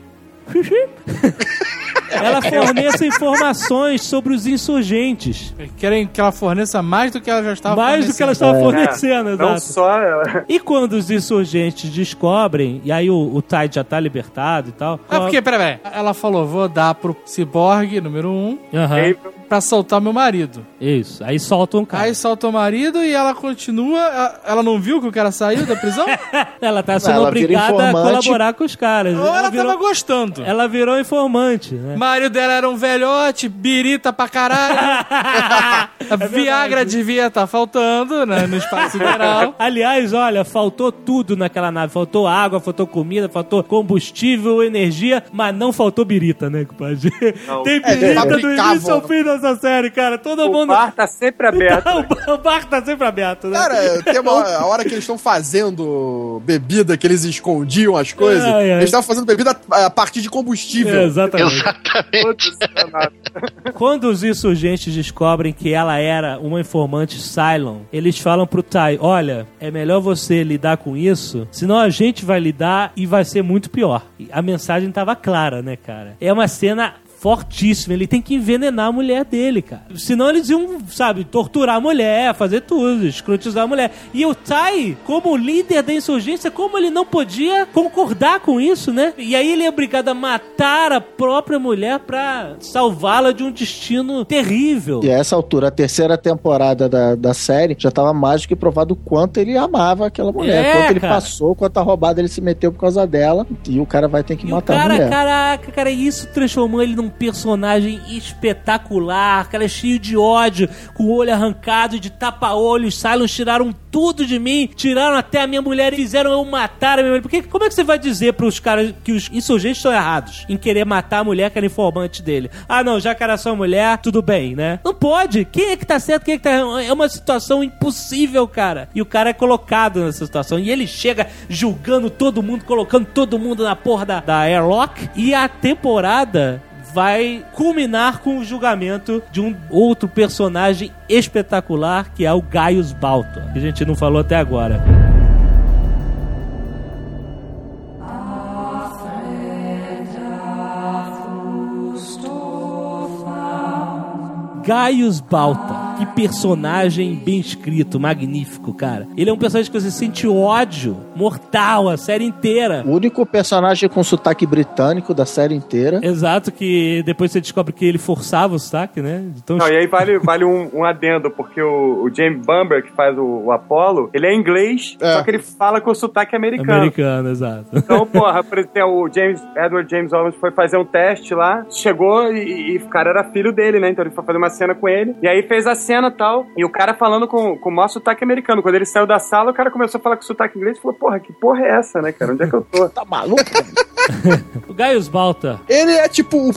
ela forneça informações sobre os insurgentes. Querem que ela forneça mais do que ela já estava Mais do que ela fornecendo. estava fornecendo, É, não exato. só ela. E quando os insurgentes descobrem, e aí o, o Tide já tá libertado e tal. Ah, porque, peraí, peraí. Ela falou, vou dar pro Cyborg, número um, Aham, pra soltar meu marido. isso. Aí soltam o cara. Aí solta o marido e ela continua... a- Ela não viu que o cara saiu da prisão? Ela tá sendo Ela vira obrigada a informante. colaborar com os caras. Ou ela virou, tava gostando? ela virou informante, né? O marido dela era um velhote, birita pra caralho. A Viagra devia estar faltando, né, no espaço sideral. Aliás, olha, faltou tudo naquela nave. Faltou água, faltou comida, faltou combustível, energia, mas não faltou birita, né, compadre? Não. Tem É, birita do fabricavam. início ao fim dessa série, cara. Todo O mundo... bar tá sempre aberto. o, bar, o bar tá sempre aberto, né? Cara, tem uma a hora que eles estão fazendo bebida, que eles escondiam as coisas. Ai, ai. Eles estavam fazendo bebida a partir de combustível. É, exatamente. Exatamente. Quando os insurgentes descobrem que ela era uma informante Cylon, eles falam pro Tai, olha, é melhor você lidar com isso, senão a gente vai lidar e vai ser muito pior. E a mensagem tava clara, né, cara? É uma cena fortíssimo. Ele tem que envenenar a mulher dele, cara. Senão eles iam, sabe, torturar a mulher, fazer tudo, escrotizar a mulher. E o Tai, como líder da insurgência, como ele não podia concordar com isso, né? E aí ele é obrigado a matar a própria mulher pra salvá-la de um destino terrível. E a essa altura, a terceira temporada da, da série já tava mais do que provado o quanto ele amava aquela mulher, É, quanto ele cara. passou, quanta roubada ele se meteu por causa dela, e o cara vai ter que E o matar a cara, mulher. caraca, cara, isso transformou ele num personagem espetacular, cara, cheio de ódio, com o olho arrancado, de tapa-olho. Os Cylons tiraram tudo de mim, tiraram até a minha mulher e fizeram eu matar a minha mulher. Porque como é que você vai dizer pros caras que os insurgentes estão errados em querer matar a mulher que era informante dele? Ah, não, já que era sua mulher, tudo bem, né? Não pode. Quem é que tá certo, quem é que tá errado? É uma situação impossível, cara. E o cara é colocado nessa situação. E ele chega julgando todo mundo, colocando todo mundo na porra da, da airlock. E a temporada vai culminar com o julgamento de um outro personagem espetacular, que é o Gaius Baltar, que a gente não falou até agora. Gaius Baltar, que personagem bem escrito, magnífico, cara. Ele é um personagem que você sente ódio mortal a série inteira. O único personagem com sotaque britânico da série inteira. Exato, que depois você descobre que ele forçava o sotaque, né? Então, Não, e aí vale, vale um, um adendo, porque o, o James Bamber, que faz o, o Apollo, ele é inglês, É. só que ele fala com sotaque americano. americano, exato. Então, porra, por exemplo, o James, Edward James Olmos foi fazer um teste lá, chegou e, e o cara era filho dele, né? Então ele foi fazer uma cena com ele, e aí fez a cena e tal, e o cara falando com, com o maior sotaque americano. Quando ele saiu da sala, o cara começou a falar com sotaque inglês e falou, porra, que porra é essa, né, cara? Onde é que eu tô? Tá maluco? O Gaius Baltar. Ele é tipo o,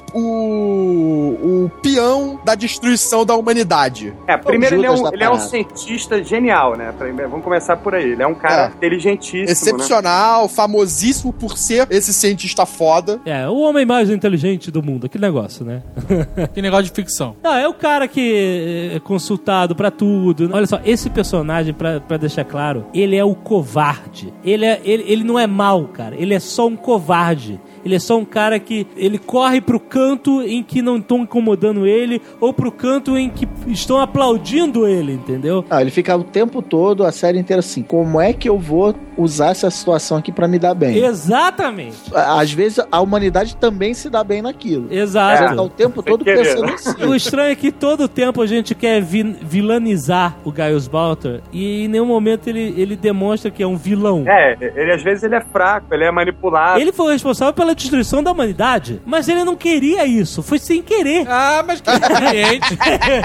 o, o peão da destruição da humanidade. É, primeiro ele é, Judas um, da ele é um parada. cientista genial, né? Vamos começar por aí. Ele é um cara É. inteligentíssimo, né? Excepcional, famosíssimo por ser esse cientista foda. É, o homem mais inteligente do mundo, aquele negócio, né? Que negócio de ficção. Não, é o cara que é consultado pra tudo. Olha só, esse personagem, pra, pra deixar claro, ele é o covarde. Ele, é, ele, ele não é mau, cara. Ele é só um covarde. Ele é só um cara que ele corre pro canto em que não estão incomodando ele ou pro canto em que estão aplaudindo ele, entendeu? Ah, ele fica o tempo todo, a série inteira assim, como é que eu vou usar essa situação aqui pra me dar bem? Exatamente. Às vezes a humanidade também se dá bem naquilo. Exato. Mas ele tá o tempo todo querer, pensando né? assim. O estranho é que todo tempo a gente quer vi- vilanizar o Gaius Baltar e em nenhum momento ele, ele demonstra que é um vilão. É, ele às vezes ele é fraco, ele é manipulado. Ele foi o responsável pela destruição da humanidade, mas ele não queria isso, foi sem querer. Ah, mas que conveniente.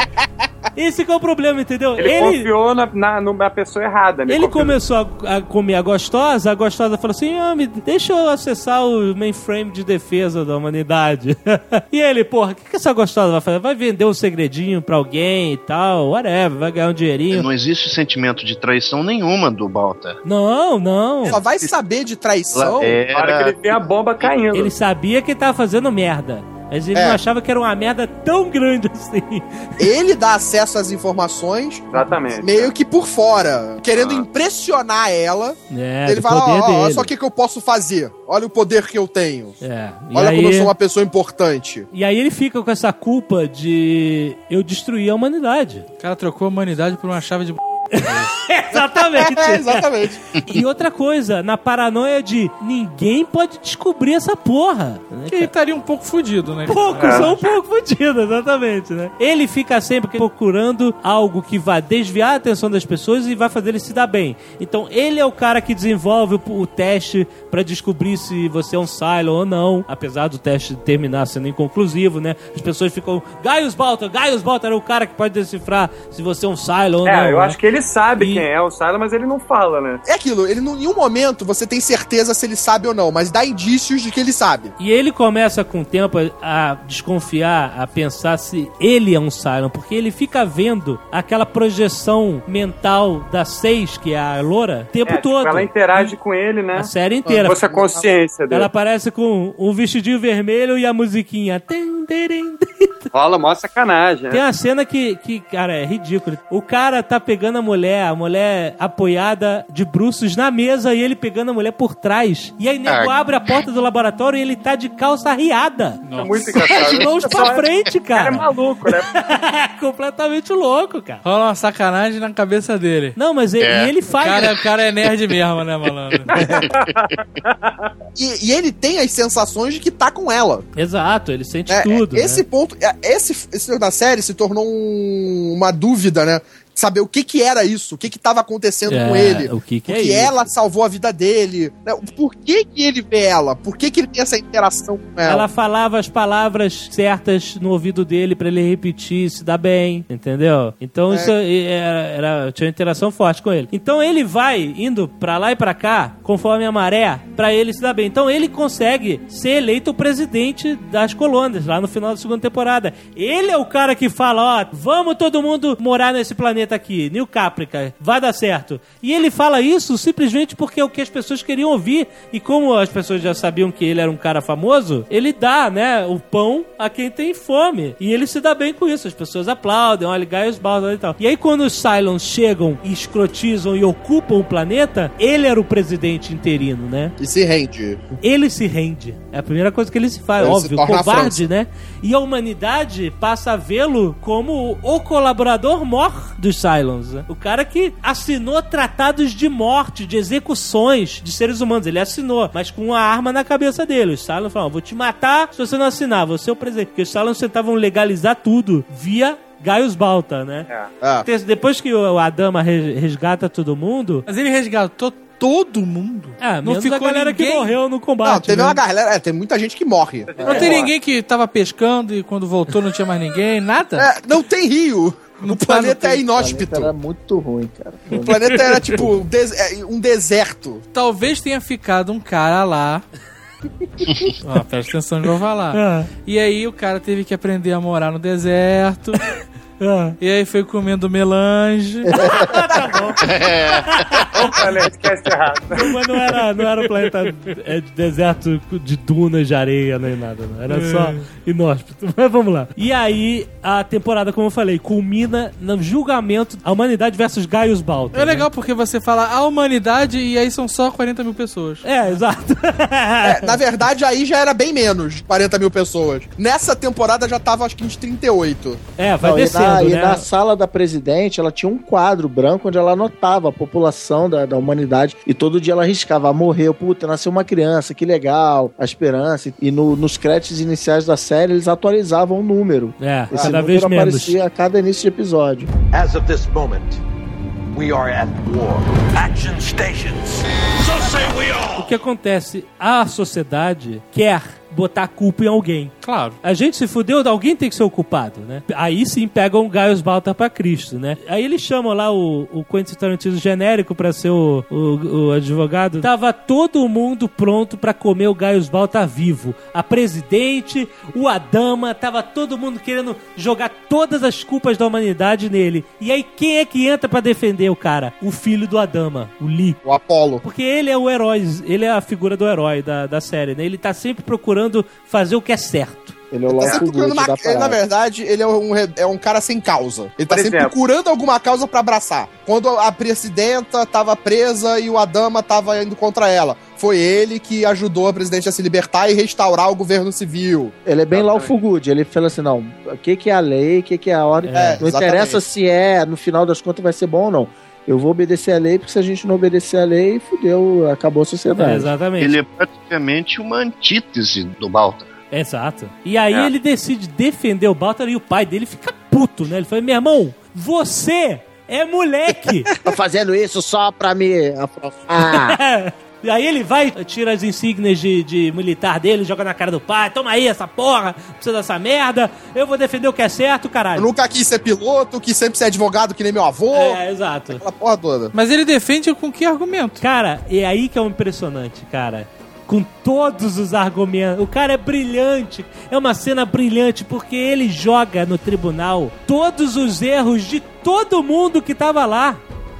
Esse que é o problema, entendeu? Ele, confiou na, na, na pessoa errada. Né? Ele Confiou- começou a, a comer a gostosa, a gostosa falou assim, ah, me deixa eu acessar o mainframe de defesa da humanidade. E ele, porra, o que, que essa gostosa vai fazer? Vai vender um segredinho pra alguém e tal, whatever, vai ganhar um dinheirinho. Não existe sentimento de traição nenhuma do Baltar. Não, não. Só vai saber de traição. É, Na hora que ele vê a bomba caindo. Ele sabia que ele tava fazendo merda, mas ele É. não achava que era uma merda tão grande assim. Ele dá acesso às informações Exatamente. meio que por fora, querendo Ah. impressionar ela. É, Ele do fala, poder ó, ó, olha dele. só o que, que eu posso fazer. Olha o poder que eu tenho. É. E Olha aí... como eu sou uma pessoa importante. E aí ele fica com essa culpa de eu destruir a humanidade. O cara trocou a humanidade por uma chave de... Exatamente. É, exatamente. E outra coisa, na paranoia de ninguém pode descobrir essa porra. Né, Que estaria um pouco fudido, né? Poucos, são um pouco fodidos, exatamente, né? Ele fica sempre procurando algo que vai desviar a atenção das pessoas e vai fazer ele se dar bem. Então, ele é o cara que desenvolve o, o teste pra descobrir se você é um Cylon ou não, apesar do teste terminar sendo inconclusivo, né? As pessoas ficam, Gaius Baltar, Gaius Baltar é o cara que pode decifrar se você é um Cylon ou não. É, eu né? acho que ele sabe E- quem é o Cylon, mas ele não fala, né? É aquilo, ele em nenhum momento você tem certeza se ele sabe ou não, mas dá indícios de que ele sabe. E ele começa com o tempo a desconfiar, a pensar se ele é um Cylon, porque ele fica vendo aquela projeção mental da seis, que é a loura, o tempo É, tipo, todo. ela interage com ele, né? A série inteira. Fosse a consciência dele. Ela aparece com um vestidinho vermelho e a musiquinha. Tem, tem, tem. Rola mó sacanagem, Tem né? uma cena que, que, cara, é ridículo. O cara tá pegando a mulher, a mulher apoiada de bruços na mesa e ele pegando a mulher por trás. E aí nego Ah. abre a porta do laboratório e ele tá de calça riada. É muito engraçado. As mãos pra frente, O cara cara. é maluco, né? Completamente louco, cara. Rola uma sacanagem na cabeça dele. Não, mas ele, É. e ele faz. Cara, o cara é nerd mesmo, né, malandro? E, e ele tem as sensações de que tá com ela. Exato, ele sente É, tudo. é, esse né? ponto, é, esse, esse da série se tornou um- uma dúvida, né? Saber o que que era isso, o que que tava acontecendo É, com ele. o que que é Porque isso? ela salvou a vida dele. Né? Por que que ele vê ela? Por que que ele tem essa interação com ela? Ela falava as palavras certas no ouvido dele pra ele repetir, se dar bem, entendeu? Então É. isso era, era- tinha uma interação forte com ele. Então ele vai indo pra lá e pra cá, conforme a maré, pra ele se dar bem. Então ele consegue ser eleito o presidente das colônias, lá no final da segunda temporada. Ele é o cara que fala, ó, vamos todo mundo morar nesse planeta aqui, New Caprica, vai dar certo. E ele fala isso simplesmente porque é o que as pessoas queriam ouvir. E como as pessoas já sabiam que ele era um cara famoso, ele dá, né, o pão a quem tem fome. E ele se dá bem com isso. As pessoas aplaudem, olha, Gaius Baltar e tal. E aí quando os Cylons chegam e escrotizam e ocupam o planeta, ele era o presidente interino, né? E se rende. Ele se rende. É a primeira coisa que ele se faz, Ele se óbvio, torna a covarde, França. né? E a humanidade passa a vê-lo como o colaborador mor dos Cylons, né? O cara que assinou tratados de morte, de execuções de seres humanos. Ele assinou, mas com uma arma na cabeça dele. Os Cylons falaram, vou te matar se você não assinar, você é o presidente. Porque os Cylons tentavam legalizar tudo via Gaius Baltar, né? Ah. Depois que o Adama re- resgata todo mundo... Mas ele resgatou todo mundo. Ah, não menos ficou a galera ninguém. que morreu no combate. Não, teve né? uma galera, é, tem muita gente que morre. Não tem ninguém que tava pescando e quando voltou não tinha mais ninguém, nada? É, não tem rio. Não o tá, planeta não é tem. inóspito. Era muito ruim, cara. O planeta era tipo um, des- é, um deserto. Talvez tenha ficado um cara lá. Ó, presta atenção no que eu vou falar. Ah. E aí o cara teve que aprender a morar no deserto. Ah. E aí foi comendo melange. Olha, esquece errado. Não, mas não era, não era um planeta é, de deserto de dunas de areia nem nada, não. Era só inóspito. Mas vamos lá. E aí, a temporada, como eu falei, culmina no julgamento a humanidade versus Gaius Baltar. É legal porque você fala a humanidade e aí são só quarenta mil pessoas. Né? É, exato. É, na verdade, aí já era bem menos, quarenta mil pessoas. Nessa temporada já tava, acho que, uns trinta e oito. É, vai Não, e descendo, na, né? e na sala da presidente, ela tinha um quadro branco onde ela anotava a população da, da humanidade e todo dia ela riscava, ah, morreu, puta, nasceu uma criança, que legal, a esperança. E no- nos créditos iniciais da série, eles atualizavam o número. É, Esse cada número vez menos. aparecia a cada início de episódio. As of this moment, we are at war. Action stations. So say we all. O que acontece? A sociedade quer botar a culpa em alguém. Claro. A gente se fudeu, alguém tem que ser o culpado, né? Aí sim pegam o Gaius Baltar pra Cristo, né? Aí eles chamam lá o, o Quentin Tarantino genérico pra ser o, o, o advogado. Tava todo mundo pronto pra comer o Gaius Baltar vivo. A presidente, o Adama, tava todo mundo querendo jogar todas as culpas da humanidade nele. E aí quem é que entra pra defender o cara? O filho do Adama, o Lee. O Apollo. Porque ele é o herói, ele é a figura do herói da, da série, né? Ele tá sempre procurando fazer o que é certo. Ele é o Tá Léo sempre procurando Foguete uma, da ele, na parada. verdade, ele é um, re- é um cara sem causa. Ele tá Por sempre exemplo. procurando alguma causa pra abraçar. Quando a presidenta tava presa e o Adama tava indo contra ela, foi ele que ajudou a presidente a se libertar e restaurar o governo civil. Ele é bem Exatamente. Lawful Good. Ele fala assim, não, o que que é a lei, o que que é a ordem. É, não exatamente. interessa se é, no final das contas vai ser bom ou não. Eu vou obedecer a lei, porque se a gente não obedecer a lei, fudeu, acabou a sociedade. É, exatamente. Ele é praticamente uma antítese do Baltar. Exato. E aí É. ele decide defender o Baltar e o pai dele fica puto, né? Ele fala, meu irmão, você é moleque. Tá fazendo isso só pra me afrontar. E aí ele vai, tira as insígnias de, de militar dele, joga na cara do pai, toma aí essa porra, precisa dessa merda, eu vou defender o que é certo, Eu caralho. nunca quis ser piloto, quis sempre ser advogado que nem meu avô. É, exato. Aquela porra toda. Mas ele defende com que argumento? Cara, é aí que é o impressionante, cara. Com todos os argumentos. O cara é brilhante. É uma cena brilhante porque ele joga no tribunal todos os erros de todo mundo que tava lá.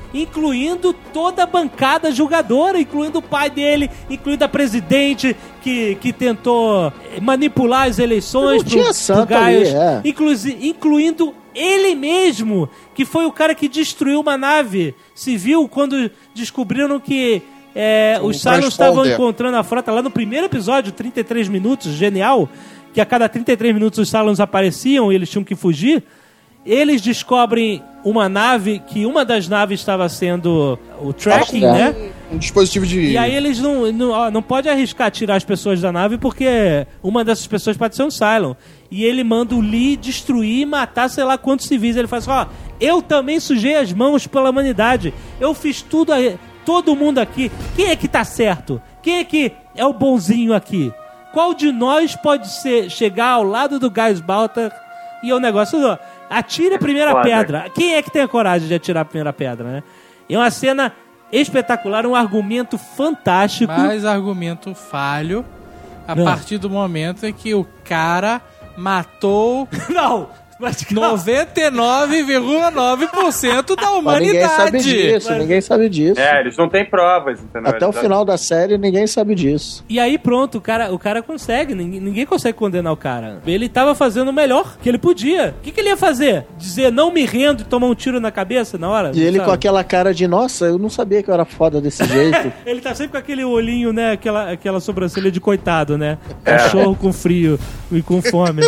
incluindo toda a bancada julgadora, incluindo o pai dele, incluindo a presidente que, que tentou manipular as eleições Não tinha pro, santo pro Gaius, ali, é. inclusi- incluindo ele mesmo, que foi o cara que destruiu uma nave civil quando descobriram que é, os Cylons estavam transponder. encontrando a frota lá no primeiro episódio, trinta e três minutos, genial, que a cada trinta e três minutos os Cylons apareciam e eles tinham que fugir. Eles descobrem uma nave, que uma das naves estava sendo o tracking, Ah, né? Um dispositivo de... E aí eles não, não, ó, não pode arriscar tirar as pessoas da nave porque uma dessas pessoas pode ser um Cylon. E ele manda o Lee destruir e matar sei lá quantos civis. Ele fala assim, ó, eu também sujei as mãos pela humanidade. Eu fiz tudo aí, todo mundo aqui. Quem é que tá certo? Quem é que é o bonzinho aqui? Qual de nós pode ser, chegar ao lado do Gaius Baltar e o negócio do... Atire a primeira Foda. pedra. Quem é que tem a coragem de atirar a primeira pedra, né? É uma cena espetacular, um argumento fantástico. Mas argumento falho a Não. partir do momento em que o cara matou Não! Mas calma. noventa e nove vírgula nove por cento da Mas ninguém sabe humanidade. disso, Mas- ninguém sabe disso. É, eles não têm provas, entendeu? Até o Eles- final da série, ninguém sabe disso. E aí pronto, o cara, o cara consegue, ninguém, ninguém consegue condenar o cara. Ele tava fazendo o melhor que ele podia. O que, que ele ia fazer? Dizer não me rendo e tomar um tiro na cabeça na hora? E ele Sabe? com aquela cara de, nossa, eu não sabia que eu era foda desse jeito. Ele tá sempre com aquele olhinho, né? Aquela, aquela sobrancelha de coitado, né? Cachorro com frio e com fome.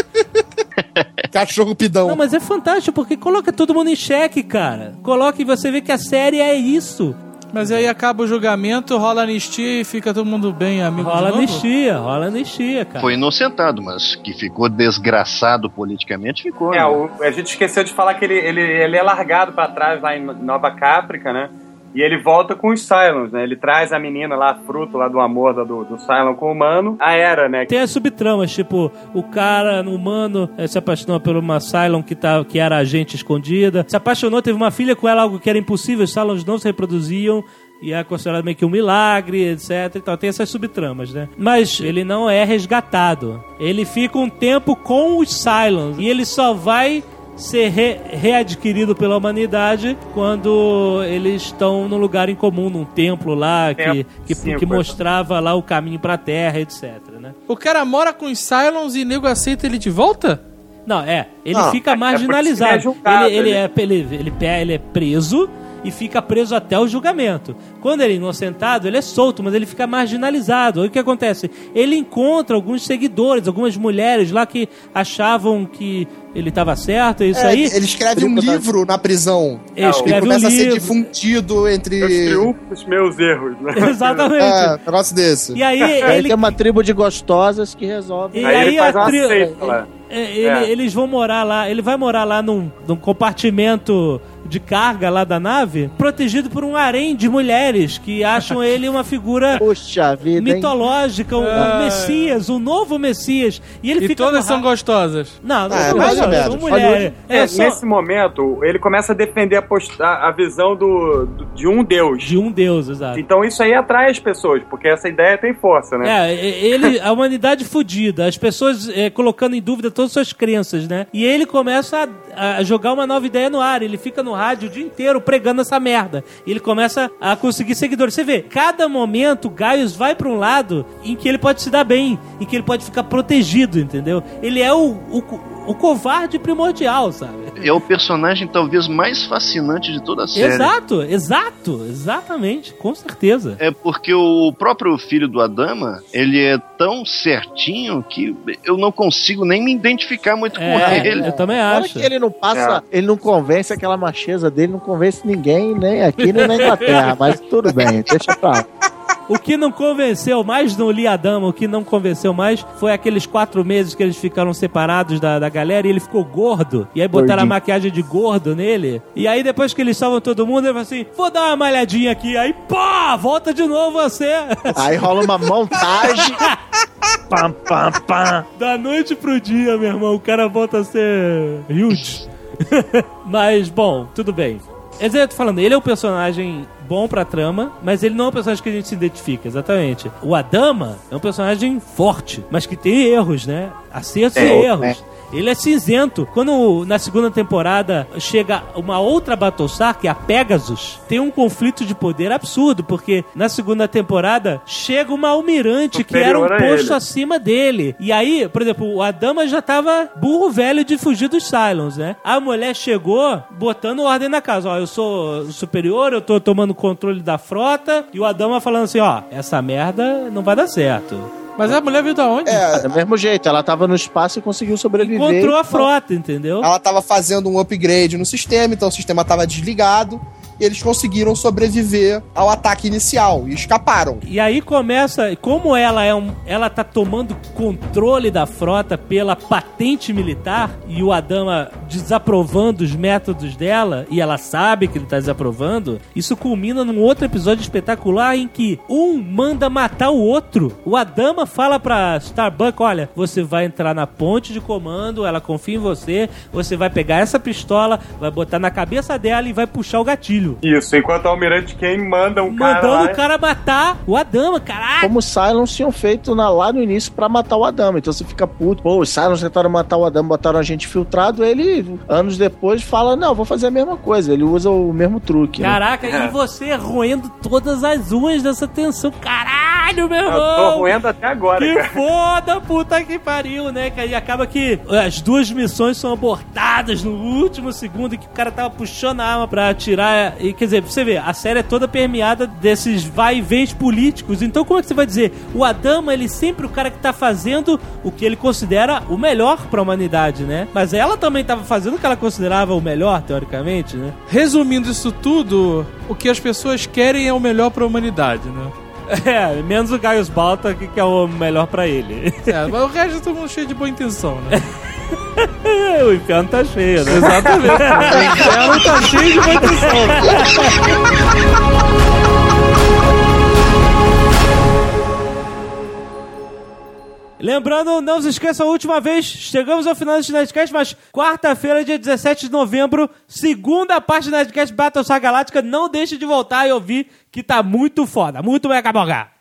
Cachorro pidão. Não, mas é fantástico, porque coloca todo mundo em xeque, cara. Coloca e você vê que a série é isso. Mas aí acaba o julgamento, rola anistia e fica todo mundo bem, amigo Rola de novo? anistia, rola anistia, cara. Foi inocentado, mas que ficou desgraçado politicamente, ficou. É, né? o- a gente esqueceu de falar que ele, ele, ele é largado pra trás lá em Nova Caprica, né? E ele volta com os Cylons, né? Ele traz a menina lá, fruto lá do amor do, do Cylon com o humano, a Hera, né? Tem as subtramas, tipo, o cara humano eh, se apaixonou por uma Cylon que, tá, que era agente escondida. Se apaixonou, teve uma filha com ela, algo que era impossível, os Cylons não se reproduziam. E é considerado meio que um milagre, etc. Então tem essas subtramas, né? Mas ele não é resgatado. Ele fica um tempo com os Cylons. E ele só vai ser re- readquirido pela humanidade quando eles estão num lugar em comum, num templo lá, que, Templo, que, sim, que foi. mostrava lá o caminho pra terra, etc, né? O cara mora com os Cylons e nego aceita ele de volta? Não, é. Ele Não, fica é porque marginalizado. ele é julgado, ele, ele, ele- é, ele, ele, pe- ele é preso e fica preso até o julgamento. Quando ele é inocentado, ele é solto, mas ele fica marginalizado. Aí o que acontece? Ele encontra alguns seguidores, algumas mulheres lá que achavam que ele estava certo, é isso É, aí. ele escreve um livro na prisão. Ele É, escreve Ele um começa a ser livro. difundido entre... Meus triunfos, meus erros, né? Exatamente. É, um negócio desse. E aí Aí ele tem uma tribo de gostosas que resolve. E Aí aí, ele faz a uma tri... seita lá. É, ele- É. eles vão morar lá, ele vai morar lá num, num compartimento de carga lá da nave, protegido por um harém de mulheres que acham ele uma figura Puxa vida, hein? mitológica, um, um Ai. Messias, um novo Messias. E ele E fica todas no são ra- gostosas. Não, não Ah, são mais ou mulheres, menos. são mulheres. É, É, só nesse momento, ele começa a defender a, post- a- a visão do, do- de um deus. de um deus, exato. Então isso aí atrai as pessoas, porque essa ideia tem força, né? É, ele, a humanidade fudida, as pessoas é, colocando em dúvida todas as suas crenças, né? E ele começa a, a jogar uma nova ideia no ar. Ele fica no rádio o dia inteiro pregando essa merda. E ele começa a conseguir seguidores. Você vê, cada momento, Gaius vai pra um lado em que ele pode se dar bem, em que ele pode ficar protegido, entendeu? Ele é o, o, o covarde primordial, sabe? É o personagem talvez mais fascinante de toda a série. Exato, exato, exatamente, com certeza. É porque o próprio filho do Adama, ele é tão certinho que eu não consigo nem me identificar muito com É, ele. eu também Fora acho. que ele não passa, ele não convence aquela macheza dele, não convence ninguém, nem aqui nem na Inglaterra, mas tudo bem, deixa pra lá. O que não convenceu mais no Lee Adama, o que não convenceu mais foi aqueles quatro meses que eles ficaram separados da, da galera e ele ficou gordo. E aí botaram Gordinho. a maquiagem de gordo nele. E aí depois que eles salvam todo mundo, ele falou assim, vou dar uma malhadinha aqui. Aí, pá, volta de novo você. Aí rola uma montagem. Pam, pam, pam. Da noite pro dia, meu irmão, o cara volta a ser huge. Mas, bom, tudo bem. Quer dizer, eu tô falando, ele é um personagem bom pra trama, mas ele não é um personagem que a gente se identifica, exatamente. O Adama é um personagem forte, mas que tem erros, né? Acertos É, e erros. né? Ele é cinzento. Quando na segunda temporada chega uma outra Battlestar, que é a Pegasus, tem um conflito de poder absurdo, porque na segunda temporada chega uma almirante que era um posto acima dele. E aí, por exemplo, o Adama já tava burro velho de fugir dos Cylons, né? A mulher chegou botando ordem na casa. Ó, eu sou superior, eu tô tomando controle da frota. E o Adama falando assim, ó, essa merda não vai dar certo. Mas a mulher veio da onde? É, Do mesmo jeito, ela tava no espaço e conseguiu sobreviver. Encontrou a frota, entendeu? ela tava fazendo um upgrade no sistema, então o sistema tava desligado. E eles conseguiram sobreviver ao ataque inicial e escaparam. E aí começa, como ela é um, ela tá tomando controle da frota pela patente militar e o Adama desaprovando os métodos dela e ela sabe que ele tá desaprovando, isso culmina num outro episódio espetacular em que um manda matar o outro. O Adama fala pra Starbuck, olha, você vai entrar na ponte de comando, ela confia em você, você vai pegar essa pistola, vai botar na cabeça dela e vai puxar o gatilho. Isso, enquanto o Almirante Kane manda um cara Mandando lá... o cara matar o Adama, caralho. Como os Cylons tinham feito na, lá no início pra matar o Adama. Então você fica puto. Pô, os Cylons tentaram matar o Adama, botaram a gente filtrado. Ele, anos depois, fala, não, vou fazer a mesma coisa. Ele usa o mesmo truque. Caraca, né? e você roendo todas as unhas dessa tensão. Caralho, meu irmão. Eu tô roendo até agora, Que cara. foda, puta que pariu, né? E acaba que as duas missões são abortadas no último segundo, que o cara tava puxando a arma pra atirar. E, quer dizer, você vê, a série é toda permeada desses vai e vens políticos. Então como é que você vai dizer? O Adama, ele é sempre o cara que tá fazendo o que ele considera o melhor pra humanidade, né? Mas ela também tava fazendo o que ela considerava o melhor, teoricamente, né? Resumindo isso tudo, o que as pessoas querem é o melhor pra humanidade, né? É, menos o Gaius Balta, que é o melhor pra ele. É, mas o resto é todo mundo cheio de boa intenção, né? O inferno tá cheio, né? Exatamente. O inferno tá cheio de boa intenção. Lembrando, não se esqueça, a última vez, chegamos ao final deste Nerdcast, mas quarta-feira, dia dezessete de novembro, segunda parte do Nerdcast Battlestar Galactica, não deixe de voltar e ouvir, que tá muito foda, muito mega bogá.